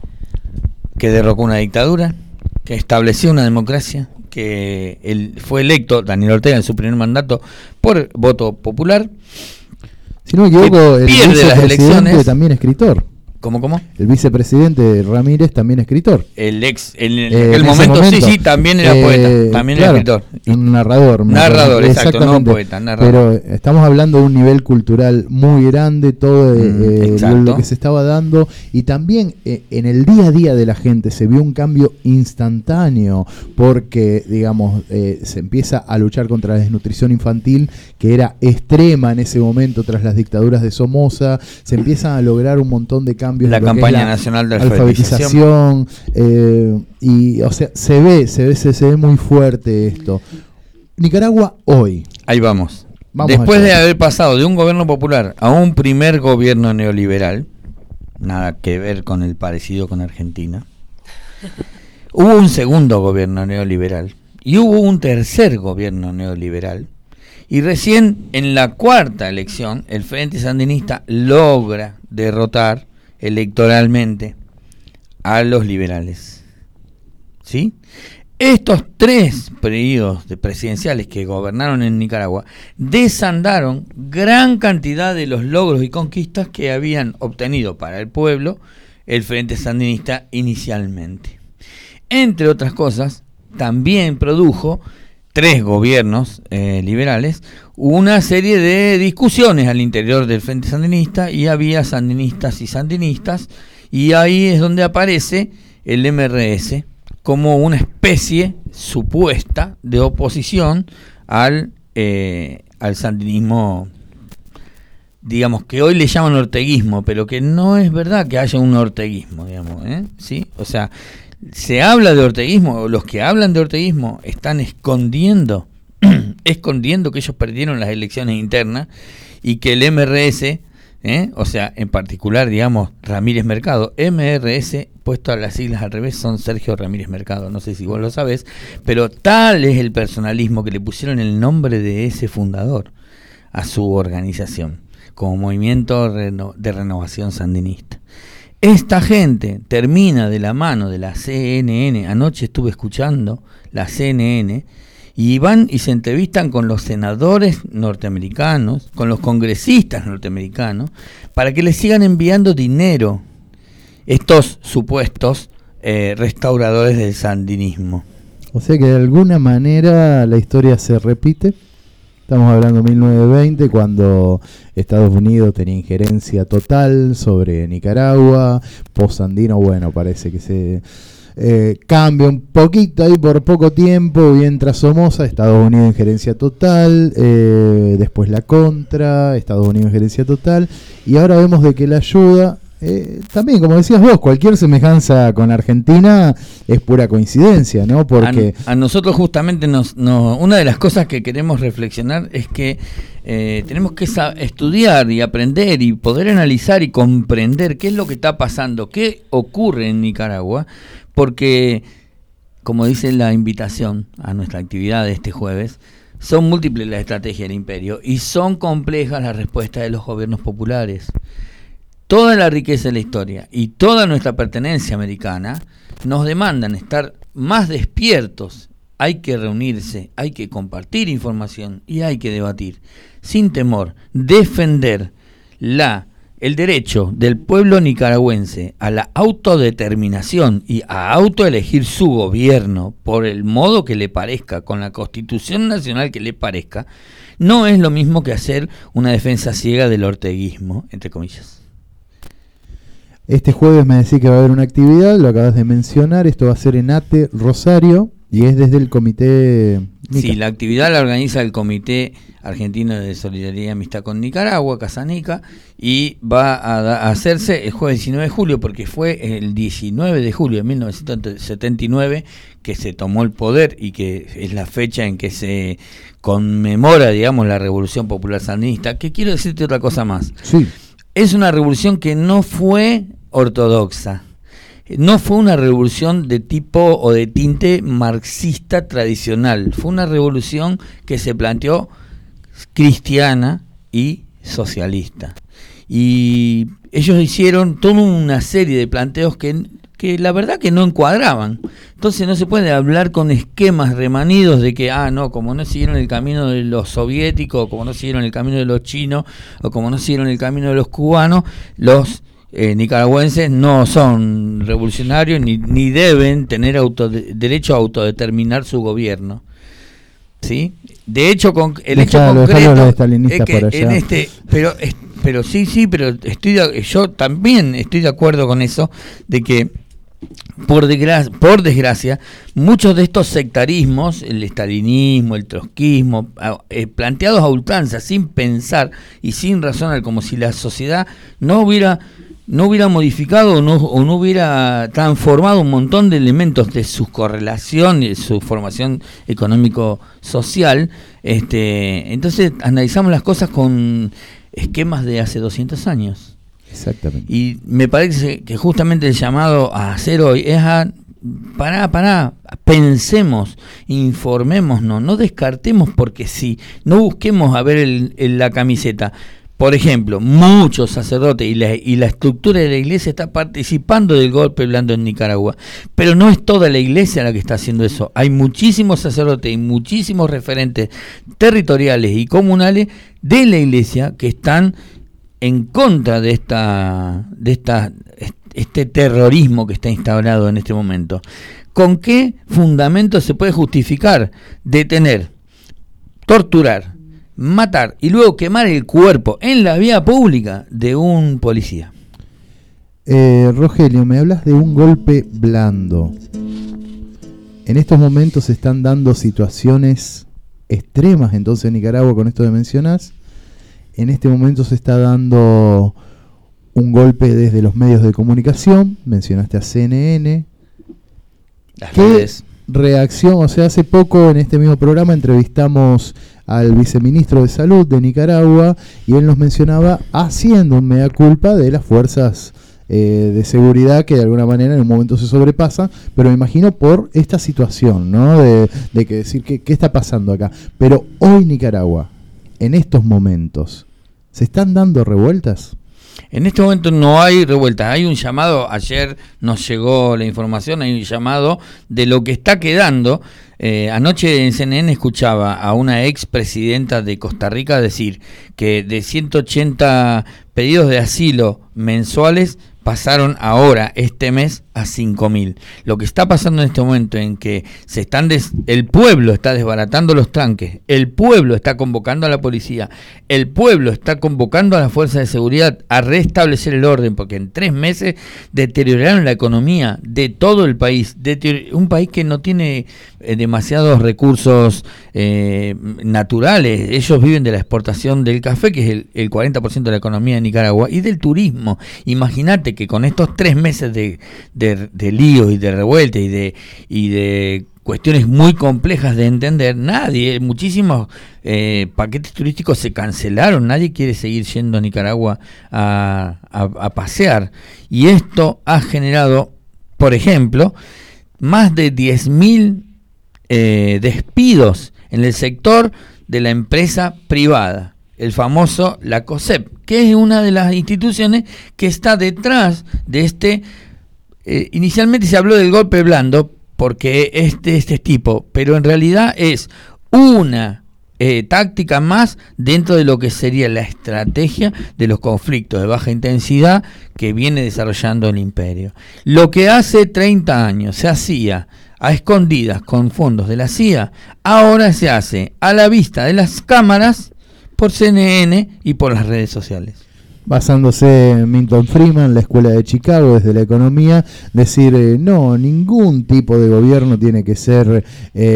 que derrocó una dictadura, que estableció una democracia, que él fue electo, Daniel Ortega, en su primer mandato por voto popular. Si no me equivoco, el pierde las elecciones. También escritor. ¿Cómo, cómo? El vicepresidente Ramírez, también escritor. El ex, en el, eh, el en momento, momento, sí, sí, también era eh, poeta, también claro, era escritor. Un narrador. Narrador, exacto, no poeta, narrador. Pero estamos hablando de un nivel cultural muy grande, todo eh, mm, lo que se estaba dando. Y también eh, en el día a día de la gente se vio un cambio instantáneo, porque, digamos, eh, se empieza a luchar contra la desnutrición infantil, que era extrema en ese momento tras las dictaduras de Somoza. Se empiezan a lograr un montón de cambios. La en campaña nacional de alfabetización, eh, y o sea, se ve, se ve, se, se ve muy fuerte esto. Nicaragua hoy. Ahí vamos. vamos Después allá. de haber pasado de un gobierno popular a un primer gobierno neoliberal, nada que ver con el parecido con Argentina, hubo un segundo gobierno neoliberal y hubo un tercer gobierno neoliberal, y recién en la cuarta elección el Frente Sandinista logra derrotar electoralmente a los liberales. ¿Sí? Estos tres periodos de presidenciales que gobernaron en Nicaragua desandaron gran cantidad de los logros y conquistas que habían obtenido para el pueblo el Frente Sandinista inicialmente. Entre otras cosas, también produjo tres gobiernos eh, liberales, una serie de discusiones al interior del Frente Sandinista, y había sandinistas y sandinistas, y ahí es donde aparece el M R S como una especie supuesta de oposición al, eh, al sandinismo, digamos, que hoy le llaman orteguismo, pero que no es verdad que haya un orteguismo, digamos, ¿eh? ¿Sí? O sea, se habla de orteguismo, los que hablan de orteguismo están escondiendo, escondiendo que ellos perdieron las elecciones internas y que el M R S, ¿eh? O sea, en particular, digamos, Ramírez Mercado, M R S, puesto a las siglas al revés, son Sergio Ramírez Mercado, no sé si vos lo sabés, pero tal es el personalismo que le pusieron el nombre de ese fundador a su organización, como Movimiento de Renovación Sandinista. Esta gente termina de la mano de la C N N. Anoche estuve escuchando la C N N y van y se entrevistan con los senadores norteamericanos, con los congresistas norteamericanos, para que les sigan enviando dinero estos supuestos eh, restauradores del sandinismo. O sea que de alguna manera la historia se repite. Estamos hablando de mil novecientos veinte, cuando Estados Unidos tenía injerencia total sobre Nicaragua. Post-andino, bueno, parece que se eh, cambia un poquito ahí por poco tiempo. Y entra Somoza, Estados Unidos injerencia total. Eh, después la contra, Estados Unidos injerencia total. Y ahora vemos de que la ayuda... Eh, también, como decías vos, cualquier semejanza con Argentina es pura coincidencia, ¿no? Porque a, a nosotros justamente nos, nos, una de las cosas que queremos reflexionar es que eh, tenemos que estudiar y aprender y poder analizar y comprender qué es lo que está pasando, qué ocurre en Nicaragua, porque, como dice la invitación a nuestra actividad de este jueves, son múltiples las estrategias del imperio y son complejas las respuestas de los gobiernos populares. Toda la riqueza de la historia y toda nuestra pertenencia americana nos demandan estar más despiertos. Hay que reunirse, hay que compartir información y hay que debatir sin temor, defender la, el derecho del pueblo nicaragüense a la autodeterminación y a autoelegir su gobierno por el modo que le parezca, con la Constitución Nacional que le parezca. No es lo mismo que hacer una defensa ciega del orteguismo, entre comillas. Este jueves me decís que va a haber una actividad, lo acabas de mencionar, esto va a ser en ATE Rosario y es desde el Comité Nica. Sí, la actividad la organiza el Comité Argentino de Solidaridad y Amistad con Nicaragua, Casanica, y va a, a hacerse el jueves diecinueve de julio, porque fue el diecinueve de julio de mil novecientos setenta y nueve que se tomó el poder y que es la fecha en que se conmemora, digamos, la Revolución Popular Sandinista. Que quiero decirte otra cosa más. Sí. Es una revolución que no fue ortodoxa, no fue una revolución de tipo o de tinte marxista tradicional, fue una revolución que se planteó cristiana y socialista, y ellos hicieron toda una serie de planteos que, que la verdad que no encuadraban. Entonces no se puede hablar con esquemas remanidos de que, ah, no, como no siguieron el camino de los soviéticos, o como no siguieron el camino de los chinos, o como no siguieron el camino de los cubanos, los Eh, nicaragüenses no son revolucionarios ni, ni deben tener auto, derecho a autodeterminar su gobierno, ¿sí? De hecho, con el dejalo, hecho concreto es que por allá. en este, pero es, pero sí, sí, pero estoy de, yo también estoy de acuerdo con eso, de que por desgracia, por desgracia, muchos de estos sectarismos, el estalinismo, el trotskismo, eh, planteados a ultranza, sin pensar y sin razonar, como si la sociedad no hubiera no hubiera modificado o no, o no hubiera transformado un montón de elementos de su correlación y de su formación económico-social. Este, entonces analizamos las cosas con esquemas de hace doscientos años. Exactamente. Y me parece que justamente el llamado a hacer hoy es a pará, pará, pensemos, informémonos, no descartemos porque sí, no busquemos a ver el, el, la camiseta. Por ejemplo, muchos sacerdotes y la, y la estructura de la iglesia está participando del golpe blando en Nicaragua, pero no es toda la iglesia la que está haciendo eso. Hay muchísimos sacerdotes y muchísimos referentes territoriales y comunales de la iglesia que están en contra de esta, de esta, este terrorismo que está instaurado en este momento. ¿Con qué fundamento se puede justificar detener, torturar, matar y luego quemar el cuerpo en la vía pública de un policía? Eh, Rogelio, me hablas de un golpe blando. En estos momentos se están dando situaciones extremas entonces en Nicaragua con esto que mencionás. En este momento se está dando un golpe desde los medios de comunicación. Mencionaste a C N N. Las ¿Qué redes. reacción? O sea, hace poco en este mismo programa entrevistamos al viceministro de Salud de Nicaragua y él nos mencionaba haciendo un mea culpa de las fuerzas eh, de seguridad que de alguna manera en un momento se sobrepasan, pero me imagino por esta situación, ¿no? De, de que decir que qué está pasando acá. Pero hoy Nicaragua, en estos momentos, ¿se están dando revueltas? En este momento no hay revueltas, hay un llamado, ayer nos llegó la información, hay un llamado de lo que está quedando Eh, anoche en C N N escuchaba a una ex presidenta de Costa Rica decir que de ciento ochenta pedidos de asilo mensuales pasaron ahora, este mes, a cinco mil. Lo que está pasando en este momento en que se están des- el pueblo está desbaratando los tanques, el pueblo está convocando a la policía, el pueblo está convocando a las fuerzas de seguridad a restablecer el orden, porque en tres meses deterioraron la economía de todo el país, deterior- un país que no tiene eh, demasiados recursos eh, naturales. Ellos viven de la exportación del café, que es el, el cuarenta por ciento de la economía de Nicaragua, y del turismo. Imagínate que con estos tres meses de, de, de líos y de revuelta y de, y de cuestiones muy complejas de entender, nadie, muchísimos eh, paquetes turísticos se cancelaron, nadie quiere seguir yendo a Nicaragua a, a, a pasear. Y esto ha generado, por ejemplo, más de diez mil eh, despidos en el sector de la empresa privada, el famoso la COSEP, que es una de las instituciones que está detrás de este, eh, inicialmente se habló del golpe blando, porque este, este tipo, pero en realidad es una eh, táctica más dentro de lo que sería la estrategia de los conflictos de baja intensidad que viene desarrollando el imperio. Lo que hace treinta años se hacía a escondidas con fondos de la C I A, ahora se hace a la vista de las cámaras por C N N y por las redes sociales. Basándose en Milton Friedman, la escuela de Chicago, desde la economía, decir, eh, no, ningún tipo de gobierno tiene que ser, eh,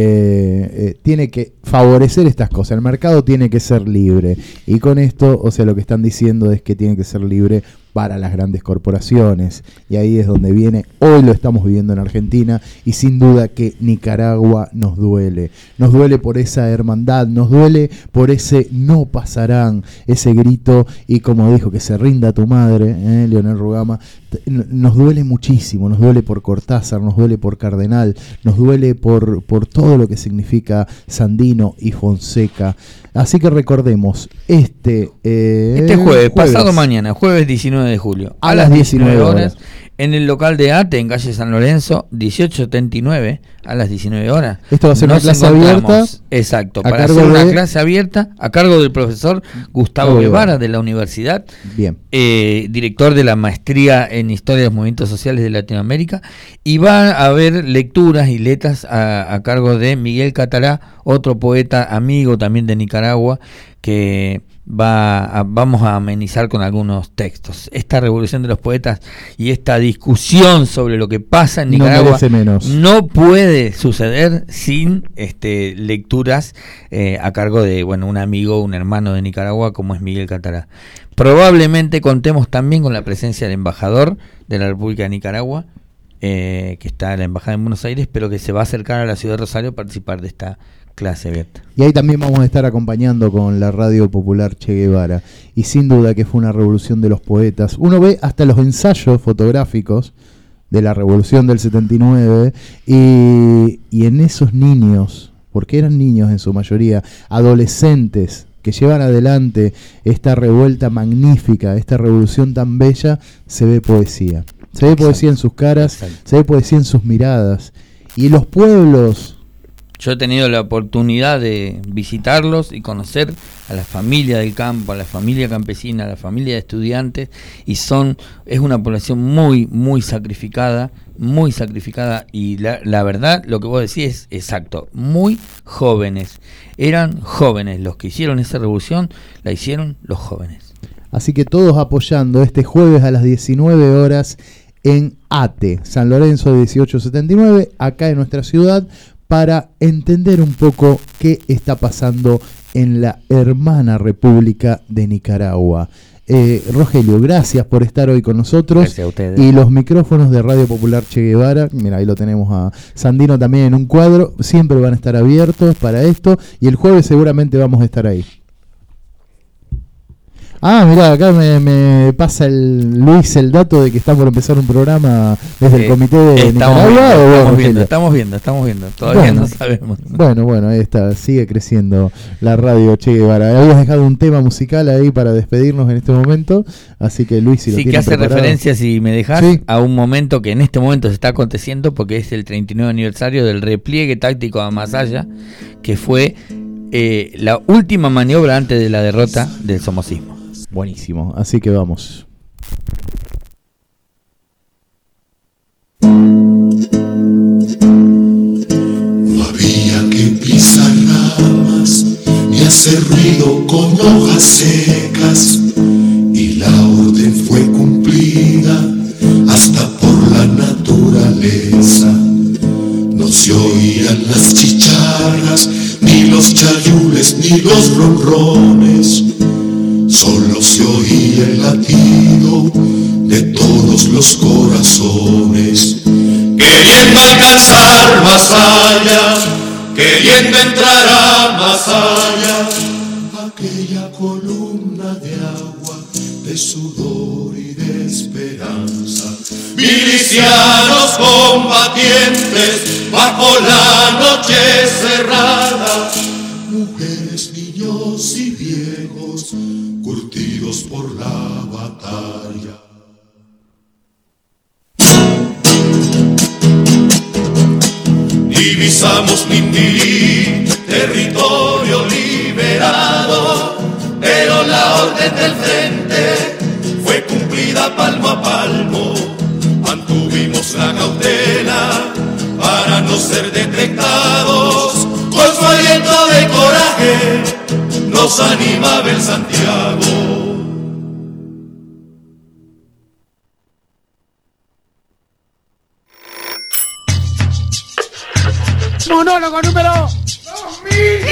eh, tiene que favorecer estas cosas, el mercado tiene que ser libre, y con esto, o sea, lo que están diciendo es que tiene que ser libre para las grandes corporaciones, y ahí es donde viene, hoy lo estamos viviendo en Argentina, y sin duda que Nicaragua nos duele, nos duele por esa hermandad, nos duele por ese no pasarán, ese grito, y como dijo, que se rinda tu madre, eh, Leonel Rugama, nos duele muchísimo, nos duele por Cortázar, nos duele por Cardenal, nos duele por, por todo lo que significa Sandino y Fonseca. Así que recordemos, este eh, Este jueves, jueves, pasado mañana, jueves diecinueve de julio, a, a las diecinueve horas, en el local de ATE, en calle San Lorenzo, dieciocho setenta y nueve, a las diecinueve horas. Esto va a ser una clase abierta. Exacto, para hacer una de... clase abierta a cargo del profesor Gustavo Guevara, de la universidad. Bien. Eh, director de la maestría en Historia de los Movimientos Sociales de Latinoamérica. Y va a haber lecturas y letras a, a cargo de Miguel Catalá, otro poeta amigo también de Nicaragua, que va a, vamos a amenizar con algunos textos. Esta revolución de los poetas y esta discusión sobre lo que pasa en Nicaragua no, no puede suceder sin este, lecturas eh, a cargo de bueno un amigo, un hermano de Nicaragua como es Miguel Catalá. Probablemente contemos también con la presencia del embajador de la República de Nicaragua, eh, que está en la embajada en Buenos Aires, pero que se va a acercar a la ciudad de Rosario a participar de esta clase abierta. Y ahí también vamos a estar acompañando con la Radio Popular Che Guevara, y sin duda que fue una revolución de los poetas. Uno ve hasta los ensayos fotográficos de la revolución del setenta y nueve, y, y en esos niños, porque eran niños en su mayoría, adolescentes que llevan adelante esta revuelta magnífica, esta revolución tan bella, se ve poesía. Se ve Exacto. poesía en sus caras, Exacto. se ve poesía en sus miradas. Y los pueblos... Yo he tenido la oportunidad de visitarlos y conocer a la familia del campo, a la familia campesina, a la familia de estudiantes, y son es una población muy, muy sacrificada, muy sacrificada, y la, la verdad, lo que vos decís es exacto, muy jóvenes. Eran jóvenes los que hicieron esa revolución, la hicieron los jóvenes. Así que todos apoyando este jueves a las diecinueve horas en ATE, San Lorenzo dieciocho setenta y nueve, acá en nuestra ciudad, para entender un poco qué está pasando en la hermana República de Nicaragua. Eh, Rogelio, gracias por estar hoy con nosotros. Gracias a ustedes. Y los micrófonos de Radio Popular Che Guevara, mira, ahí lo tenemos a Sandino también en un cuadro, siempre van a estar abiertos para esto, y el jueves seguramente vamos a estar ahí. Ah, mirá, acá me, me pasa el Luis el dato de que está por empezar un programa desde Eh, el comité de estamos, Nicaragua. viendo, ¿o estamos, bueno, viendo, qué? estamos viendo, estamos viendo, todavía Bueno, no sabemos. Bueno, bueno, ahí está, sigue creciendo la radio Che Guevara. Habías dejado un tema musical ahí para despedirnos en este momento, así que Luis, si lo Sí, que tiene hace preparado. referencia, si me dejas, Sí. a un momento que en este momento se está aconteciendo porque es el treinta y nueve aniversario del repliegue táctico a Masaya, que fue eh, la última maniobra antes de la derrota del somocismo. Buenísimo, así que vamos. No había que pisar ramas ni hacer ruido con hojas secas, y la orden fue cumplida hasta por la naturaleza. No se oían las chicharras, ni los chayules, ni los ronrones, solo se oía el latido de todos los corazones. Queriendo alcanzar más allá, queriendo entrar a más allá, aquella columna de agua, de sudor y de esperanza. Milicianos combatientes bajo la noche cerrada, mujeres, niños y viejos curtidos por la batalla. Divisamos Nindí, territorio liberado, pero la orden del frente fue cumplida palmo a palmo. Mantuvimos la cautela para no ser detectados, con su aliento de coraje nos animaba el Santiago. Monólogo número dos mil.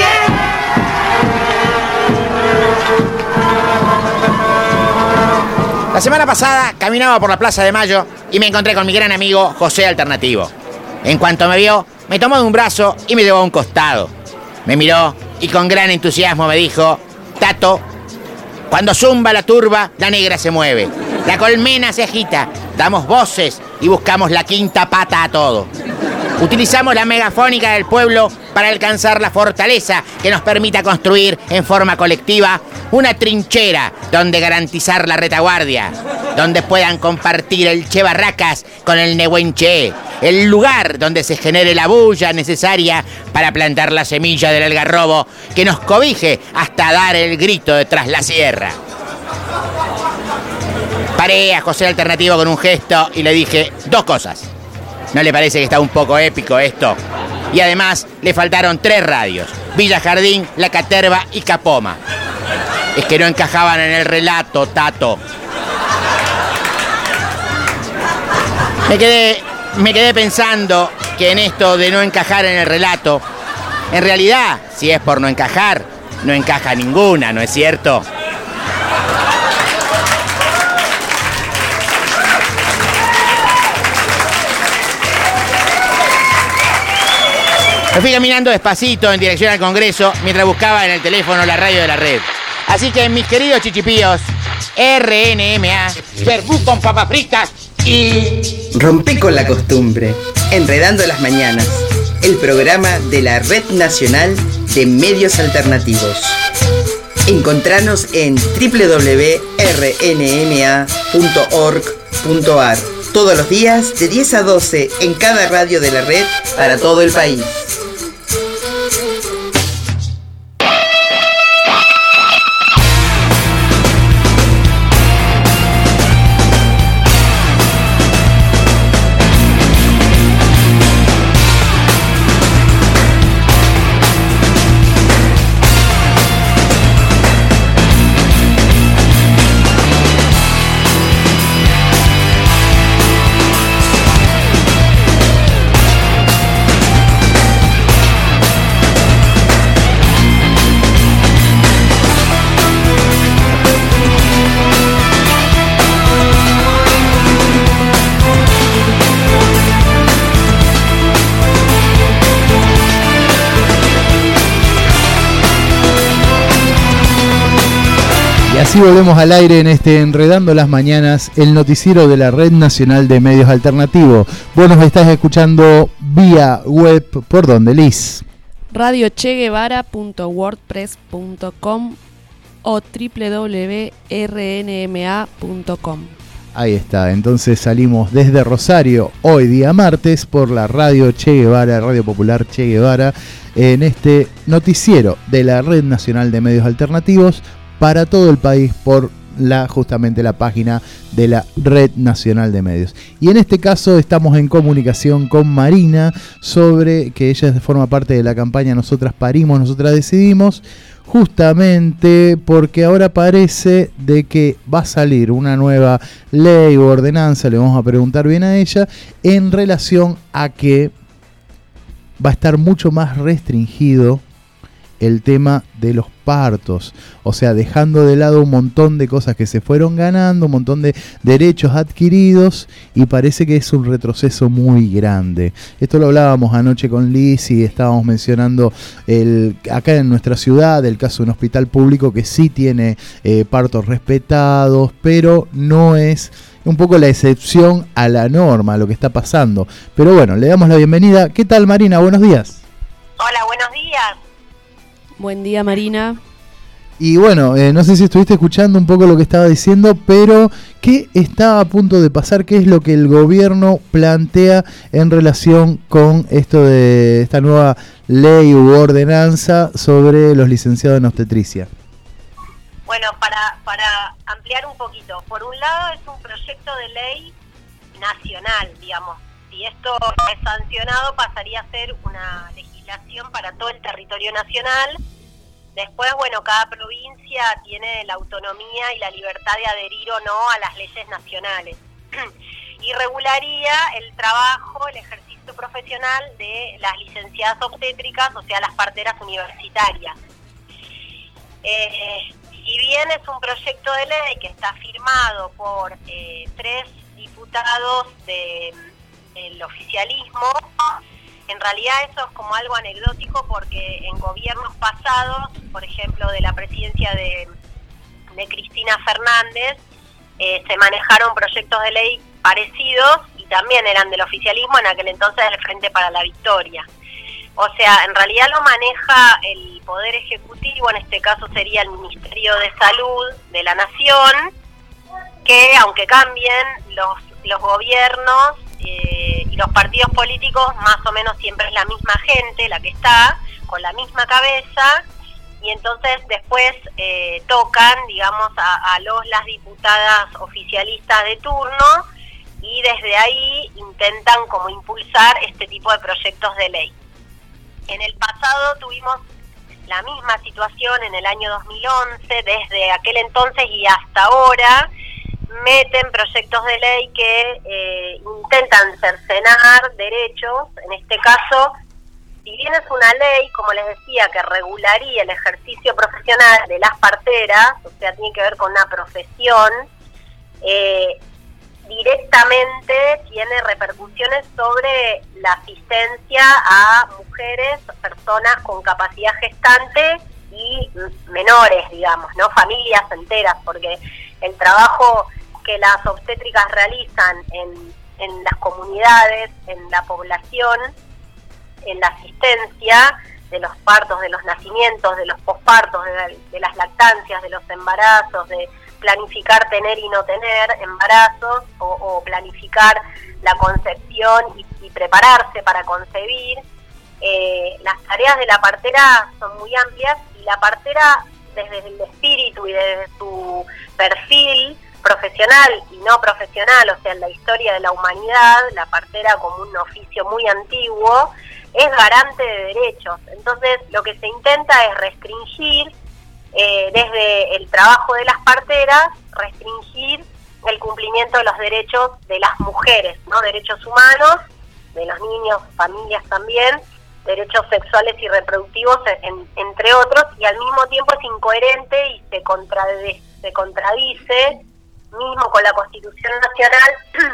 La semana pasada caminaba por la Plaza de Mayo y me encontré con mi gran amigo José Alternativo. En cuanto me vio, me tomó de un brazo y me llevó a un costado. Me miró y con gran entusiasmo me dijo: Tato, cuando zumba la turba, la negra se mueve, la colmena se agita, damos voces y buscamos la quinta pata a todo. Utilizamos la megafónica del pueblo para alcanzar la fortaleza que nos permita construir en forma colectiva una trinchera donde garantizar la retaguardia, donde puedan compartir el Che Barracas con el Nehuenche, el lugar donde se genere la bulla necesaria para plantar la semilla del algarrobo que nos cobije hasta dar el grito de tras la sierra. Paré a José Alternativo con un gesto y le dije dos cosas. ¿No le parece que está un poco épico esto? Y además le faltaron tres radios: Villa Jardín, La Caterva y Capoma. Es que no encajaban en el relato, Tato. Me quedé, me quedé pensando que en esto de no encajar en el relato, en realidad, si es por no encajar, no encaja ninguna, ¿no es cierto? Me fui caminando despacito en dirección al Congreso mientras buscaba en el teléfono la radio de la red. Así que, mis queridos chichipíos, R N M A, verbú con papas fritas y... Rompé con la costumbre. Enredando las mañanas. El programa de la Red Nacional de Medios Alternativos. Encontranos en doble u doble u doble u punto r n m a punto org punto a r. Todos los días de diez a doce en cada radio de la red para todo el país. así volvemos al aire en este Enredando las Mañanas, el noticiero de la Red Nacional de Medios Alternativos. Vos nos estás escuchando vía web, ¿por dónde, Liz? radio che guevara punto wordpress punto com o doble u doble u doble u punto r n m a punto com. Ahí está, entonces salimos desde Rosario, hoy día martes, por la Radio Che Guevara, Radio Popular Che Guevara, en este noticiero de la Red Nacional de Medios Alternativos para todo el país por la justamente la página de la Red Nacional de Medios. Y en este caso estamos en comunicación con Marina sobre que ella forma parte de la campaña Nosotras Parimos, Nosotras Decidimos, justamente porque ahora parece de que va a salir una nueva ley o ordenanza, le vamos a preguntar bien a ella, en relación a que va a estar mucho más restringido el tema de los partos, o sea, dejando de lado un montón de cosas que se fueron ganando, un montón de derechos adquiridos, y parece que es un retroceso muy grande. Esto lo hablábamos anoche con Liz y estábamos mencionando el, acá en nuestra ciudad el caso de un hospital público que sí tiene eh, partos respetados, pero no es un poco la excepción a la norma, a lo que está pasando. Pero bueno, le damos la bienvenida. ¿Qué tal, Marina? Buenos días. Hola, buenos días. Buen día, Marina. Y bueno, eh, no sé si estuviste escuchando un poco lo que estaba diciendo, pero ¿qué está a punto de pasar? ¿Qué es lo que el gobierno plantea en relación con esto de esta nueva ley u ordenanza sobre los licenciados en obstetricia? Bueno, para, para ampliar un poquito, por un lado es un proyecto de ley nacional, digamos. Si esto es sancionado, pasaría a ser una legislación para todo el territorio nacional. Después, bueno, cada provincia tiene la autonomía y la libertad de adherir o no a las leyes nacionales. Y regularía el trabajo, el ejercicio profesional de las licenciadas obstétricas, o sea, las parteras universitarias. Eh, si bien es un proyecto de ley que está firmado por eh, tres diputados de, del oficialismo, en realidad eso es como algo anecdótico porque en gobiernos pasados, por ejemplo de la presidencia de, de Cristina Fernández, eh, se manejaron proyectos de ley parecidos y también eran del oficialismo, en aquel entonces del Frente para la Victoria. O sea, en realidad lo maneja el Poder Ejecutivo, en este caso sería el Ministerio de Salud de la Nación, que aunque cambien los, los gobiernos, Eh, y los partidos políticos, más o menos siempre es la misma gente la que está, con la misma cabeza, y entonces después eh, tocan, digamos, a, a los las diputadas oficialistas de turno, y desde ahí intentan como impulsar este tipo de proyectos de ley. En el pasado tuvimos la misma situación en el año dos mil once, desde aquel entonces y hasta ahora, meten proyectos de ley que eh, intentan cercenar derechos. En este caso, si bien es una ley, como les decía, que regularía el ejercicio profesional de las parteras, o sea, tiene que ver con una profesión, eh, directamente tiene repercusiones sobre la asistencia a mujeres, personas con capacidad gestante y menores, digamos, ¿no? Familias enteras, porque el trabajo que las obstétricas realizan en, en las comunidades, en la población, en la asistencia de los partos, de los nacimientos, de los pospartos, de, de las lactancias, de los embarazos, de planificar tener y no tener embarazos, o, o planificar la concepción y, y prepararse para concebir. Eh, las tareas de la partera son muy amplias, y la partera, desde el espíritu y desde su perfil profesional y no profesional, o sea, en la historia de la humanidad, la partera como un oficio muy antiguo, es garante de derechos. Entonces, lo que se intenta es restringir, eh, desde el trabajo de las parteras, restringir el cumplimiento de los derechos de las mujeres, ¿no? Derechos humanos, de los niños, familias también, derechos sexuales y reproductivos, en, entre otros, y al mismo tiempo es incoherente y se, contrade, se contradice mismo con la Constitución Nacional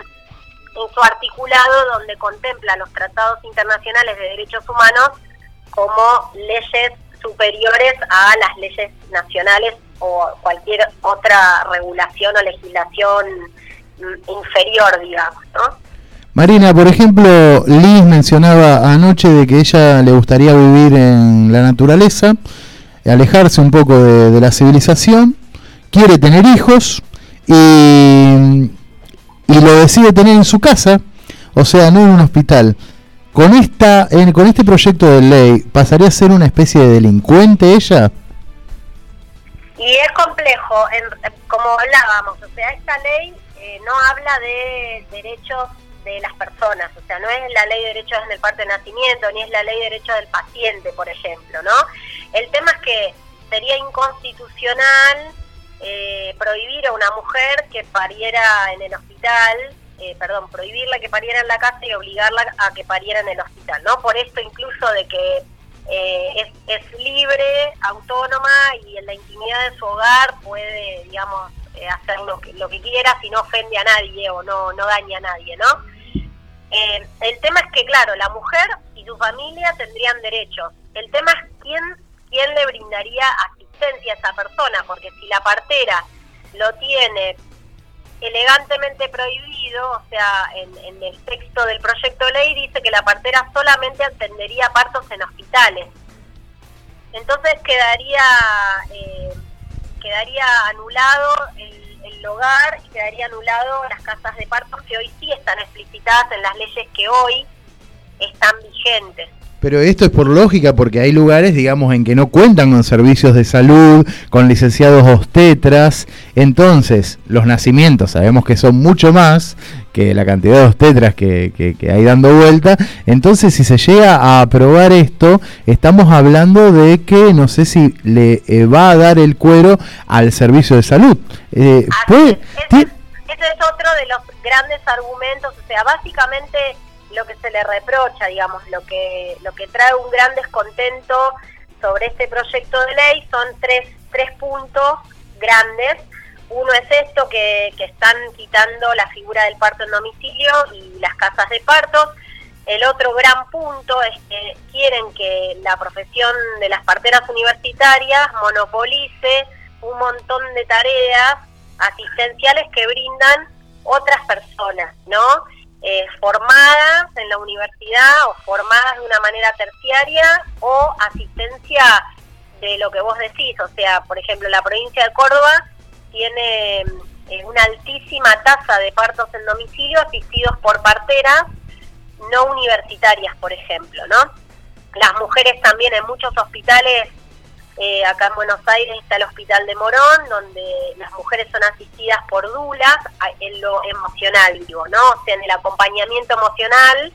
en su articulado, donde contempla los tratados internacionales de derechos humanos como leyes superiores a las leyes nacionales o cualquier otra regulación o legislación mm, inferior, digamos, ¿no? Marina, por ejemplo, Liz mencionaba anoche de que ella le gustaría vivir en la naturaleza, alejarse un poco de, de la civilización, quiere tener hijos y, y lo decide tener en su casa, o sea, no en un hospital. Con esta, en, con este proyecto de ley, ¿pasaría a ser una especie de delincuente ella? Y es complejo, en, como hablábamos, o sea, esta ley eh, no habla de derechos de las personas, o sea, no es la ley de derechos en el parto de nacimiento, ni es la ley de derechos del paciente, por ejemplo, ¿no? El tema es que sería inconstitucional eh, prohibir a una mujer que pariera en el hospital, eh, perdón, prohibirla que pariera en la casa y obligarla a que pariera en el hospital, ¿no? Por esto incluso de que eh, es, es libre, autónoma y en la intimidad de su hogar puede, digamos, eh, hacer lo que, lo que quiera si no ofende a nadie o no, no daña a nadie, ¿no? Eh, el tema es que, claro, la mujer y su familia tendrían derechos. El tema es quién, quién le brindaría asistencia a esa persona, porque si la partera lo tiene elegantemente prohibido, o sea, en, en el texto del proyecto de ley dice que la partera solamente atendería partos en hospitales. Entonces quedaría eh, quedaría anulado el el hogar y quedaría anulado las casas de partos que hoy sí están explicitadas en las leyes que hoy están vigentes. Pero esto es por lógica, porque hay lugares, digamos, en que no cuentan con servicios de salud, con licenciados obstetras. Entonces, los nacimientos sabemos que son mucho más que la cantidad de obstetras que, que, que hay dando vuelta. Entonces, si se llega a aprobar esto, estamos hablando de que no sé si le eh, va a dar el cuero al servicio de salud. Eh, puede, ese, ese es otro de los grandes argumentos, o sea, básicamente lo que se le reprocha, digamos, lo que lo que trae un gran descontento sobre este proyecto de ley son tres tres puntos grandes. Uno es esto, que, que están quitando la figura del parto en domicilio y las casas de partos. El otro gran punto es que quieren que la profesión de las parteras universitarias monopolice un montón de tareas asistenciales que brindan otras personas, ¿no? Eh, formadas en la universidad o formadas de una manera terciaria o asistencia de lo que vos decís, o sea, por ejemplo, la provincia de Córdoba tiene eh, una altísima tasa de partos en domicilio asistidos por parteras no universitarias, por ejemplo, ¿no? Las mujeres también en muchos hospitales, eh, acá en Buenos Aires está el Hospital de Morón, donde las mujeres son asistidas por dulas en lo emocional, digo, ¿no? O sea, en el acompañamiento emocional,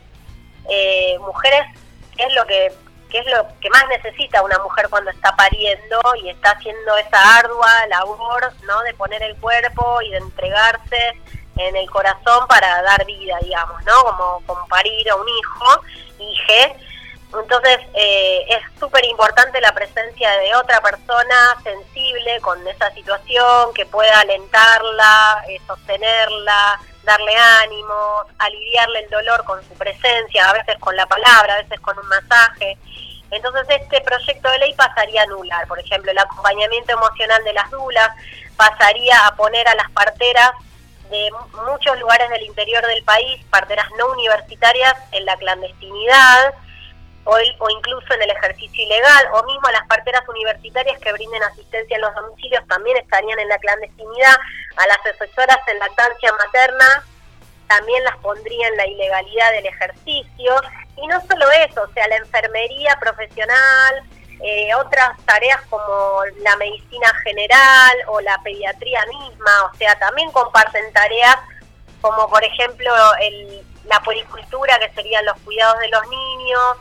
eh, mujeres, ¿qué es lo que qué es lo que más necesita una mujer cuando está pariendo y está haciendo esa ardua labor, ¿no? De poner el cuerpo y de entregarse en el corazón para dar vida, digamos, ¿no? Como, como parir a un hijo, hije. Entonces eh, es súper importante la presencia de otra persona sensible con esa situación, que pueda alentarla, eh, sostenerla, darle ánimo, aliviarle el dolor con su presencia, a veces con la palabra, a veces con un masaje. Entonces este proyecto de ley pasaría a anular, por ejemplo, el acompañamiento emocional de las dulas, pasaría a poner a las parteras de muchos lugares del interior del país, parteras no universitarias, en la clandestinidad, O, el, o incluso en el ejercicio ilegal, o mismo a las parteras universitarias que brinden asistencia en los domicilios también estarían en la clandestinidad. A las asesoras en lactancia materna también las pondría en la ilegalidad del ejercicio. Y no solo eso, o sea, la enfermería profesional, eh, otras tareas como la medicina general o la pediatría misma, o sea, también comparten tareas como por ejemplo el, la puericultura, que serían los cuidados de los niños,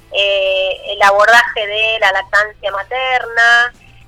Eh, el abordaje de la lactancia materna,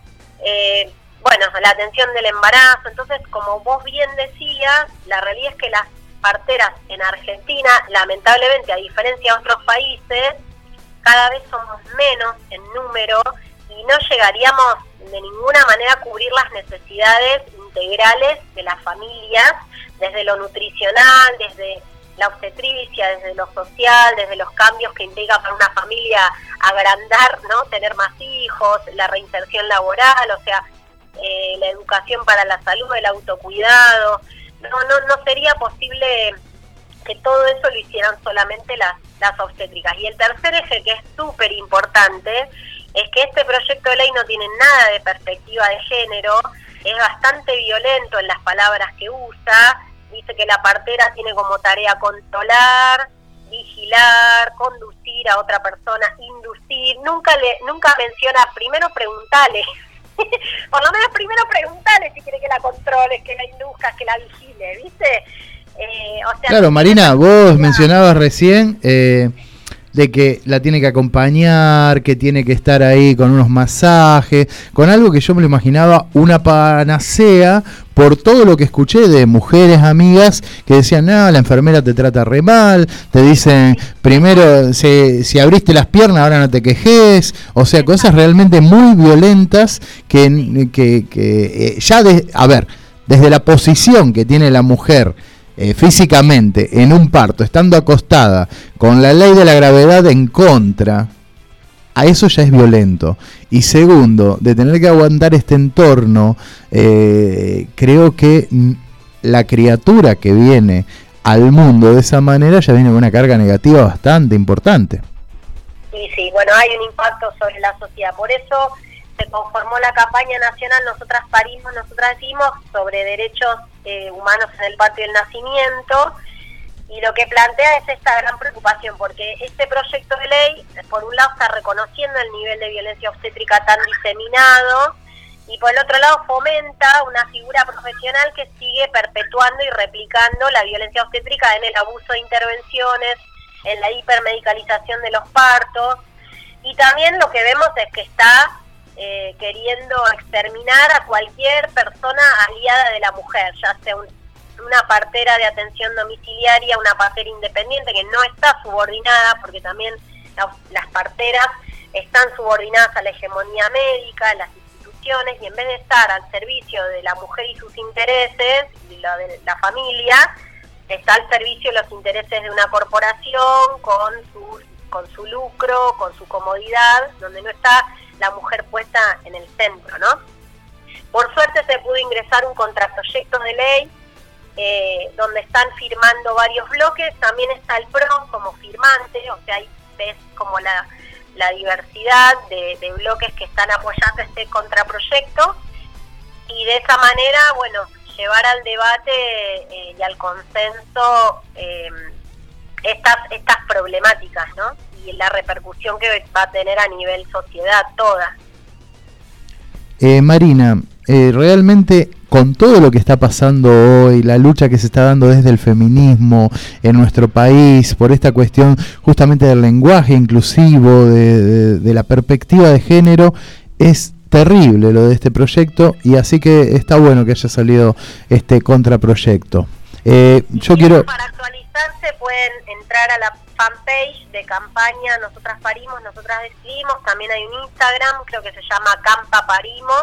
eh, bueno, la atención del embarazo. Entonces, como vos bien decías, la realidad es que las parteras en Argentina, lamentablemente, a diferencia de otros países, cada vez somos menos en número y no llegaríamos de ninguna manera a cubrir las necesidades integrales de las familias, desde lo nutricional, desde la obstetricia, desde lo social, desde los cambios que implica para una familia agrandar, ¿no? Tener más hijos, la reinserción laboral, o sea, eh, la educación para la salud, el autocuidado. No, no, no sería posible que todo eso lo hicieran solamente las, las obstétricas. Y el tercer eje, que es súper importante, es que este proyecto de ley no tiene nada de perspectiva de género, es bastante violento en las palabras que usa, dice que la partera tiene como tarea controlar, vigilar, conducir a otra persona, inducir, nunca le nunca menciona, primero preguntale, por lo menos primero preguntale si quiere que la controles, que la induzcas, que la vigile, ¿viste? Eh, o sea, claro, Marina, vos mencionabas recién eh, de que la tiene que acompañar, que tiene que estar ahí con unos masajes, con algo que yo me lo imaginaba una panacea por todo lo que escuché de mujeres amigas que decían, no, la enfermera te trata re mal, te dicen, primero, si, si abriste las piernas, ahora no te quejes, o sea, cosas realmente muy violentas que, que, que eh, ya, de, a ver, desde la posición que tiene la mujer, Eh, físicamente en un parto, estando acostada, con la ley de la gravedad en contra, a eso ya es violento. Y segundo, de tener que aguantar este entorno, eh, creo que la criatura que viene al mundo de esa manera ya viene con una carga negativa bastante importante. Sí, sí, bueno, hay un impacto sobre la sociedad, por eso se conformó la campaña nacional Nosotras Parimos, Nosotras Decimos, sobre derechos eh, humanos en el parto y el nacimiento, y lo que plantea es esta gran preocupación, porque este proyecto de ley, por un lado, está reconociendo el nivel de violencia obstétrica tan diseminado, y por el otro lado fomenta una figura profesional que sigue perpetuando y replicando la violencia obstétrica en el abuso de intervenciones, en la hipermedicalización de los partos, y también lo que vemos es que está Eh, queriendo exterminar a cualquier persona aliada de la mujer, ya sea un, una partera de atención domiciliaria, una partera independiente que no está subordinada, porque también la, las parteras están subordinadas a la hegemonía médica, a las instituciones, y en vez de estar al servicio de la mujer y sus intereses, y la de la familia, está al servicio de los intereses de una corporación con su, con su lucro, con su comodidad, donde no está la mujer puesta en el centro, ¿no? Por suerte se pudo ingresar un contraproyecto de ley eh, donde están firmando varios bloques, también está el P R O como firmante, o sea, ahí ves como la, la diversidad de, de bloques que están apoyando este contraproyecto, y de esa manera, bueno, llevar al debate eh, y al consenso eh, estas, estas problemáticas, ¿no? Y la repercusión que va a tener a nivel sociedad toda. Eh, Marina, eh, realmente con todo lo que está pasando hoy, la lucha que se está dando desde el feminismo en nuestro país, por esta cuestión justamente del lenguaje inclusivo, de, de, de la perspectiva de género, es terrible lo de este proyecto, y así que está bueno que haya salido este contraproyecto. Eh, yo y quiero... Para actualizarse pueden entrar a la fanpage de campaña Nosotras Parimos, Nosotras Decidimos, también hay un Instagram, creo que se llama Campa Parimos,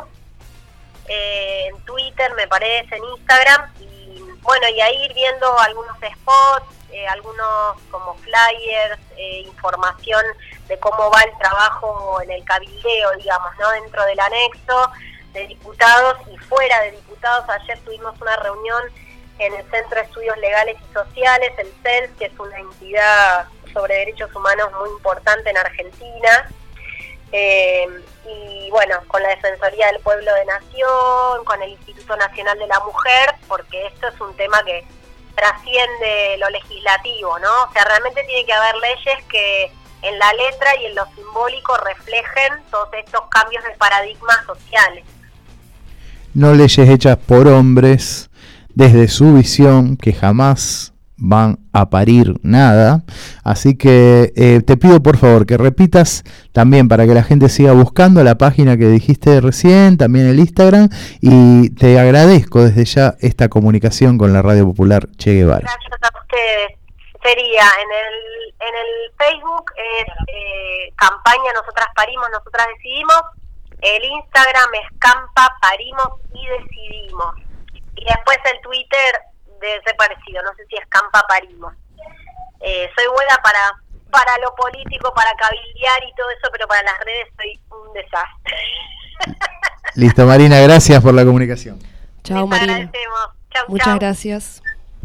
eh, en Twitter me parece, en Instagram, y bueno, y ahí ir viendo algunos spots, eh, algunos como flyers, eh, información de cómo va el trabajo en el cabildeo, digamos, ¿no? Dentro del anexo de diputados y fuera de diputados. Ayer tuvimos una reunión en el Centro de Estudios Legales y Sociales, el C E L S, que es una entidad sobre derechos humanos muy importante en Argentina, eh, y bueno, con la Defensoría del Pueblo de Nación, con el Instituto Nacional de la Mujer, porque esto es un tema que trasciende lo legislativo, ¿no? O sea, realmente tiene que haber leyes que en la letra y en lo simbólico reflejen todos estos cambios de paradigmas sociales. No leyes hechas por hombres, desde su visión, que jamás van a parir nada. Así que eh, te pido por favor que repitas también, para que la gente siga buscando, la página que dijiste recién, también el Instagram, y te agradezco desde ya esta comunicación con la Radio Popular Che Guevara. Gracias a ustedes. Sería en el en el Facebook es eh, campaña Nosotras Parimos, Nosotras Decidimos, el Instagram es Campa Parimos y Decidimos, y después el Twitter debe ser parecido, no sé si es Campa Parimos. Eh, soy buena para para lo político, para cabildear y todo eso, pero para las redes soy un desastre. Listo, Marina, gracias por la comunicación. Chao, Marina. Chau, Muchas chau. gracias.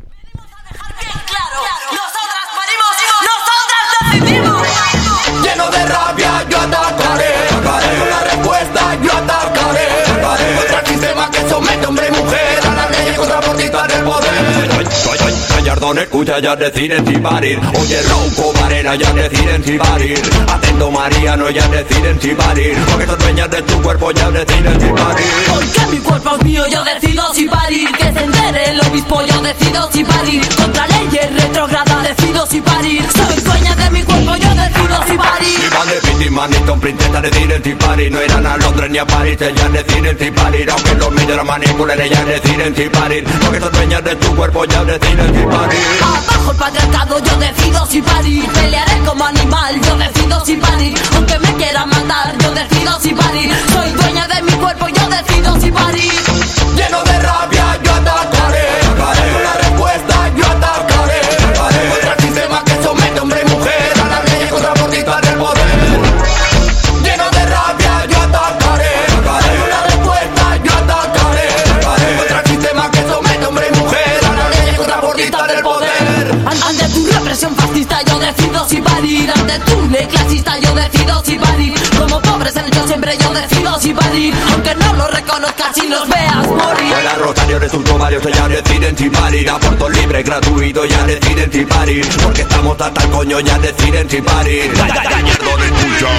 Lleno de rabia yo atacaré, atacaré la respuesta, yo atacaré, atacaré contra el sistema que somete hombre y mujer a la ley contraportista del poder. Gallardón escucha, ya deciden si parir. Oye, Ronco, Varela, ya deciden si parir. Atento, Mariano, ya deciden si parir. Porque son dueñas de tu cuerpo, ya deciden si parir. Porque mi cuerpo es mío, yo decido si parir. Que se entere el obispo, yo decido si parir. Contra leyes retrógradas, decido si parir. Soy dueña de mi cuerpo, yo decido si parir. Ni Van de Pitti, Manito, princesa, deciden si parir. No irán a Londres ni a París, ellas deciden si parir. Aunque los medios la manipulen, ellas deciden si parir. Porque son dueñas de tu cuerpo, ya deciden si parir. Abajo el patriarcado, yo decido si parir. Pelearé como animal, yo decido si parir. Aunque me quieran matar, yo decido si parir. Soy dueña de mi cuerpo, yo decido si parir. Lleno de rabia yo atacaré, atacaré la respuesta, yo atacaré, atacaré contra el sistema que somete hombre y mujer a la ley contraportista del poder. Lleno de rabia yo atacaré, atacaré la respuesta, yo atacaré, atacaré contra el sistema que somete hombre y mujer a la ley contraportista del poder. Ante tu represión fascista yo decido si parir. Ante tu ley clasista yo decido si parir. Como pobres en el yo siempre yo decido si parir. Aunque no lo reconozcas y los veas morir. Fuera Rosario de sus ovarios, ya deciden si parir. Aborto libre, gratuito, ya deciden si parir. Porque estamos hasta el coño, ya deciden si parir. Gallardo de tuyo.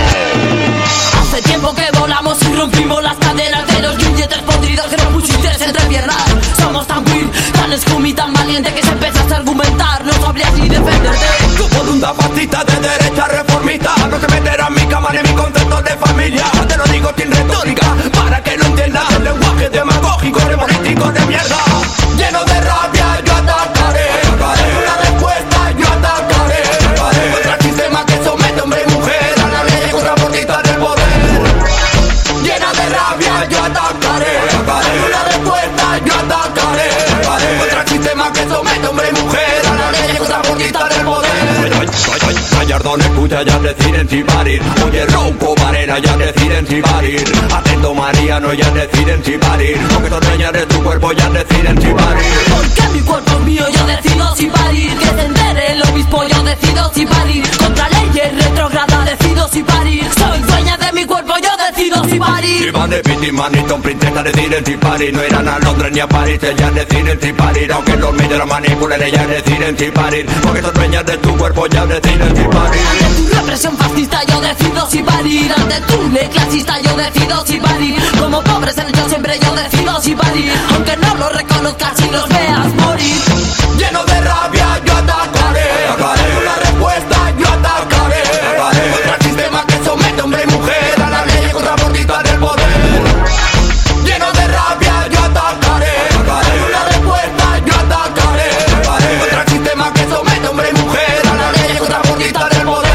Hace tiempo que volamos y rompimos las cadenas de los billetes podridos que nos pusiste entre piernas. Somos tan queer, tan scummy, tan valiente que se empezaste a argumentar. No sabrías ni defenderte. Tu voluntad fascista de derecha reformista no se meterá en mi cama ni en mi concepto de familia. Te lo digo sin retórica, para que lo entiendas. El lenguaje demagógico, de político de mierda. Lleno de rabia yo atacaré, atacaré la respuesta, yo atacaré, atacaré contra el sistema que somete hombre y mujer a la ley contraportista del poder. Llena de rabia yo atacaré, atacaré la respuesta, yo atacaré, atacaré contra el sistema que somete hombre y mujer a la ley contraportista del poder. Gallardón escucha, ya deciden si parir. Oye, Ronco, Varela, ya deciden si parir. Atento, Mariano, ya deciden si parir. Porque son dueñas de tu cuerpo, ya deciden si parir. Porque mi cuerpo es mío, yo decido si parir. Que se entere el obispo, yo decido si parir. Contra leyes retrógradas, decido si parir. Soy dueña de mi cuerpo, yo decido si parir. Ni Van de Pitti, Manito, princesa, deciden si parir. No irán a Londres ni a París, ellas deciden si parir. Aunque los medios la manipulen, ellas deciden si parir. Porque son dueñas de tu cuerpo, ya deciden si parir. Ante tu represión fascista yo decido si parir. Ante tu ley clasista yo decido si parir. Como pobres en el yo siempre yo decido si parir. Aunque no lo reconozcas y los veas morir. Lleno de rabia yo atacaré, atacaré la respuesta, yo atacaré, atacaré contra el sistema que somete hombre y mujer a la ley contraportista del poder. Lleno de rabia yo atacaré, atacaré la respuesta, yo atacaré, atacaré contra el sistema que somete hombre y mujer a la ley contraportista del poder.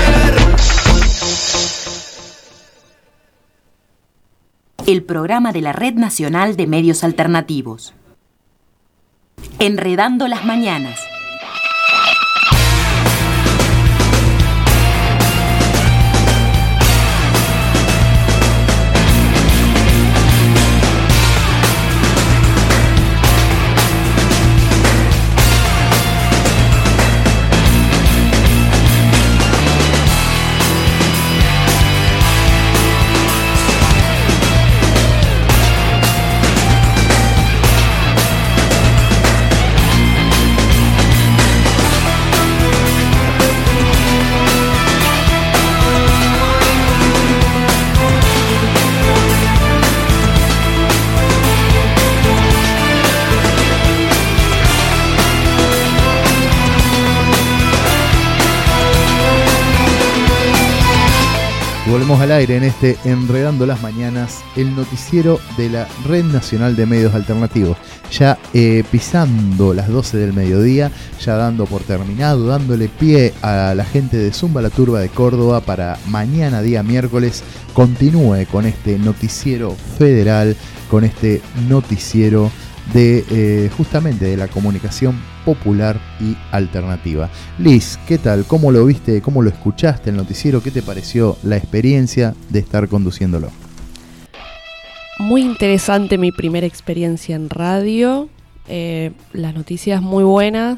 El programa de la Red Nacional de Medios Alternativos. Enredando las Mañanas. Volvemos al aire en este Enredando las Mañanas, el noticiero de la Red Nacional de Medios Alternativos. Ya eh, pisando las doce del mediodía, ya dando por terminado, dándole pie a la gente de Zumba la Turba de Córdoba para mañana, día miércoles, continúe con este noticiero federal, con este noticiero de eh, justamente de la comunicación popular y alternativa. Liz, ¿qué tal? ¿Cómo lo viste? ¿Cómo lo escuchaste el noticiero? ¿Qué te pareció la experiencia de estar conduciéndolo? muy interesante mi primera experiencia en radio. Eh, las noticias muy buenas.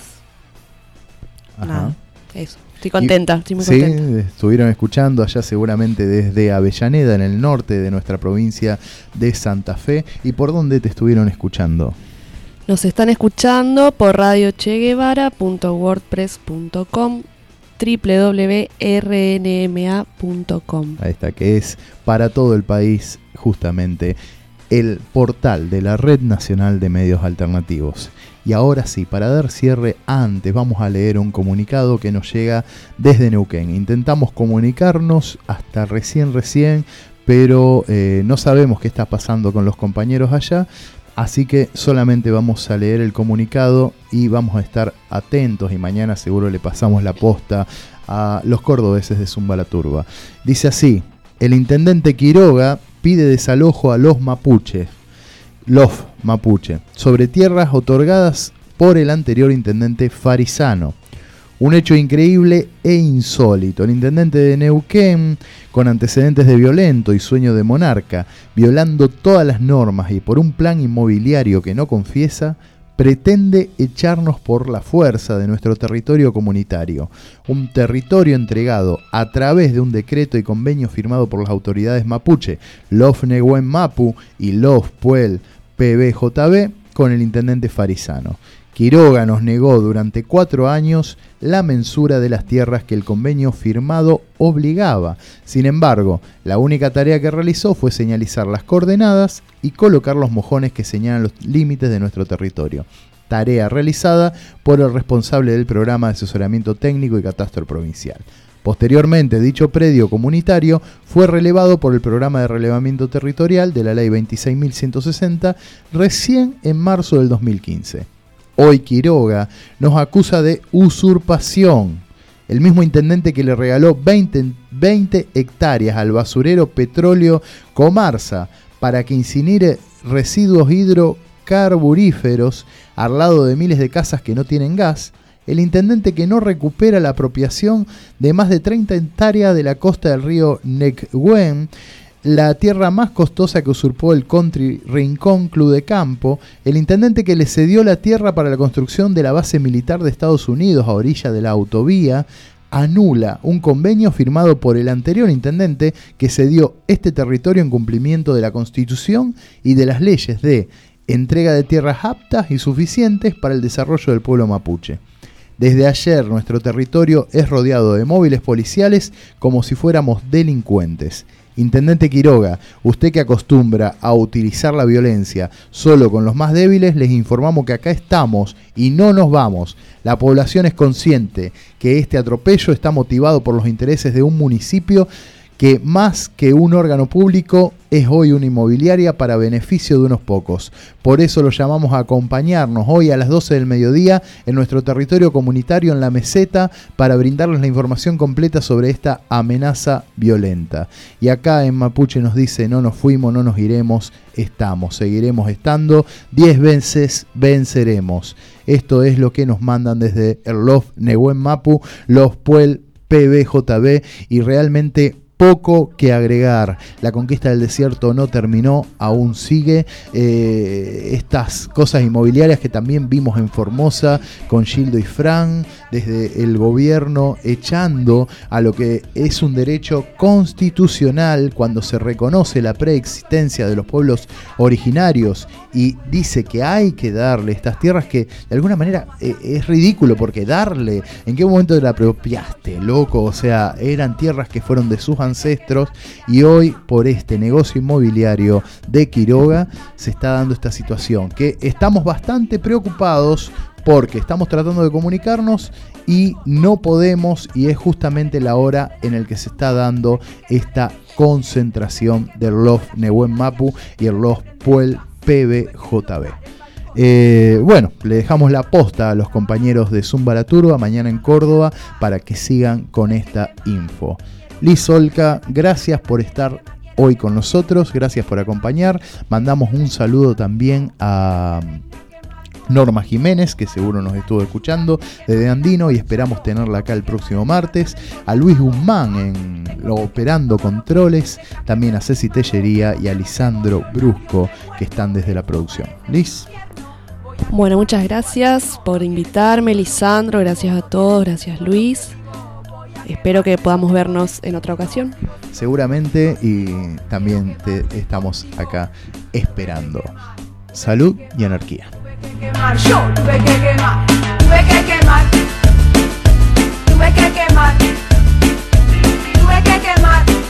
Ajá. Nada, eso. Estoy contenta, Y, estoy muy sí, contenta. estuvieron escuchando allá seguramente desde Avellaneda, en el norte de nuestra provincia de Santa Fe. ¿Y por dónde te estuvieron escuchando? Nos están escuchando por radio che guevara punto wordpress punto com, doble u doble u doble u punto r n m a punto com. Ahí está, que es para todo el país justamente el portal de la Red Nacional de Medios Alternativos. Y ahora sí, para dar cierre, antes vamos a leer un comunicado que nos llega desde Neuquén. Intentamos comunicarnos hasta recién recién, pero eh, no sabemos qué está pasando con los compañeros allá, así que solamente vamos a leer el comunicado y vamos a estar atentos, y mañana seguro le pasamos la posta a los cordobeses de Zumba la Turba. Dice así: el intendente Quiroga pide desalojo a los mapuches, los mapuche, sobre tierras otorgadas por el anterior intendente Farisano. Un hecho increíble e insólito. El intendente de Neuquén, con antecedentes de violento y sueño de monarca, violando todas las normas y por un plan inmobiliario que no confiesa, pretende echarnos por la fuerza de nuestro territorio comunitario. Un territorio entregado a través de un decreto y convenio firmado por las autoridades mapuche, Lof Nehuen Mapu y Lof Puel P B J B, con el intendente Farisano. Quiroga nos negó durante cuatro años la mensura de las tierras que el convenio firmado obligaba. Sin embargo, la única tarea que realizó fue señalizar las coordenadas y colocar los mojones que señalan los límites de nuestro territorio. Tarea realizada por el responsable del programa de asesoramiento técnico y catastro provincial. Posteriormente, dicho predio comunitario fue relevado por el programa de relevamiento territorial de la ley veintiséis mil ciento sesenta recién en marzo del dos mil quince. Hoy Quiroga nos acusa de usurpación. El mismo intendente que le regaló veinte, veinte hectáreas al basurero Petróleo Comarsa para que incinere residuos hidrocarburíferos al lado de miles de casas que no tienen gas. El intendente que no recupera la apropiación de más de treinta hectáreas de la costa del río Nehuen, la tierra más costosa que usurpó el Country Rincón Club de Campo, el intendente que le cedió la tierra para la construcción de la base militar de Estados Unidos a orilla de la autovía, anula un convenio firmado por el anterior intendente que cedió este territorio en cumplimiento de la Constitución y de las leyes de entrega de tierras aptas y suficientes para el desarrollo del pueblo mapuche. Desde ayer nuestro territorio es rodeado de móviles policiales como si fuéramos delincuentes. Intendente Quiroga, usted que acostumbra a utilizar la violencia solo con los más débiles, les informamos que acá estamos y no nos vamos. La población es consciente que este atropello está motivado por los intereses de un municipio que más que un órgano público es hoy una inmobiliaria para beneficio de unos pocos. Por eso lo llamamos a acompañarnos hoy a las doce del mediodía en nuestro territorio comunitario en La Meseta para brindarles la información completa sobre esta amenaza violenta. Y acá en Mapuche nos dice: no nos fuimos, no nos iremos, estamos, seguiremos estando, diez veces venceremos. Esto es lo que nos mandan desde el Lof Nehuen Mapu, Lof Puel P B J B, y realmente poco que agregar. La conquista del desierto no terminó, aún sigue. Eh, estas cosas inmobiliarias que también vimos en Formosa con Gildo y Fran, desde el gobierno echando a lo que es un derecho constitucional cuando se reconoce la preexistencia de los pueblos originarios y dice que hay que darle estas tierras que de alguna manera eh, es ridículo, porque darle, ¿en qué momento te la apropiaste, loco? O sea, eran tierras que fueron de sus ancestros y hoy por este negocio inmobiliario de Quiroga se está dando esta situación que estamos bastante preocupados porque estamos tratando de comunicarnos y no podemos, y es justamente la hora en la que se está dando esta concentración del Lof Nehuen Mapu y el Lof Puel P B J B. Eh, bueno, le dejamos la posta a los compañeros de Zumba la Turba mañana en Córdoba para que sigan con esta info. Liz Olca, gracias por estar hoy con nosotros, gracias por acompañar. Mandamos un saludo también a Norma Jiménez, que seguro nos estuvo escuchando desde Andino y esperamos tenerla acá el próximo martes, a Luis Guzmán en lo operando controles, también a Ceci Tellería y a Lisandro Brusco, que están desde la producción. Liz. Bueno, muchas gracias por invitarme, Lisandro, gracias a todos, gracias Luis. Espero que podamos vernos en otra ocasión. Seguramente, y también te estamos acá esperando. Salud y anarquía. Quemar, yo tuve que quemar, tuve que quemar, tuve que quemar, tuve que quemar.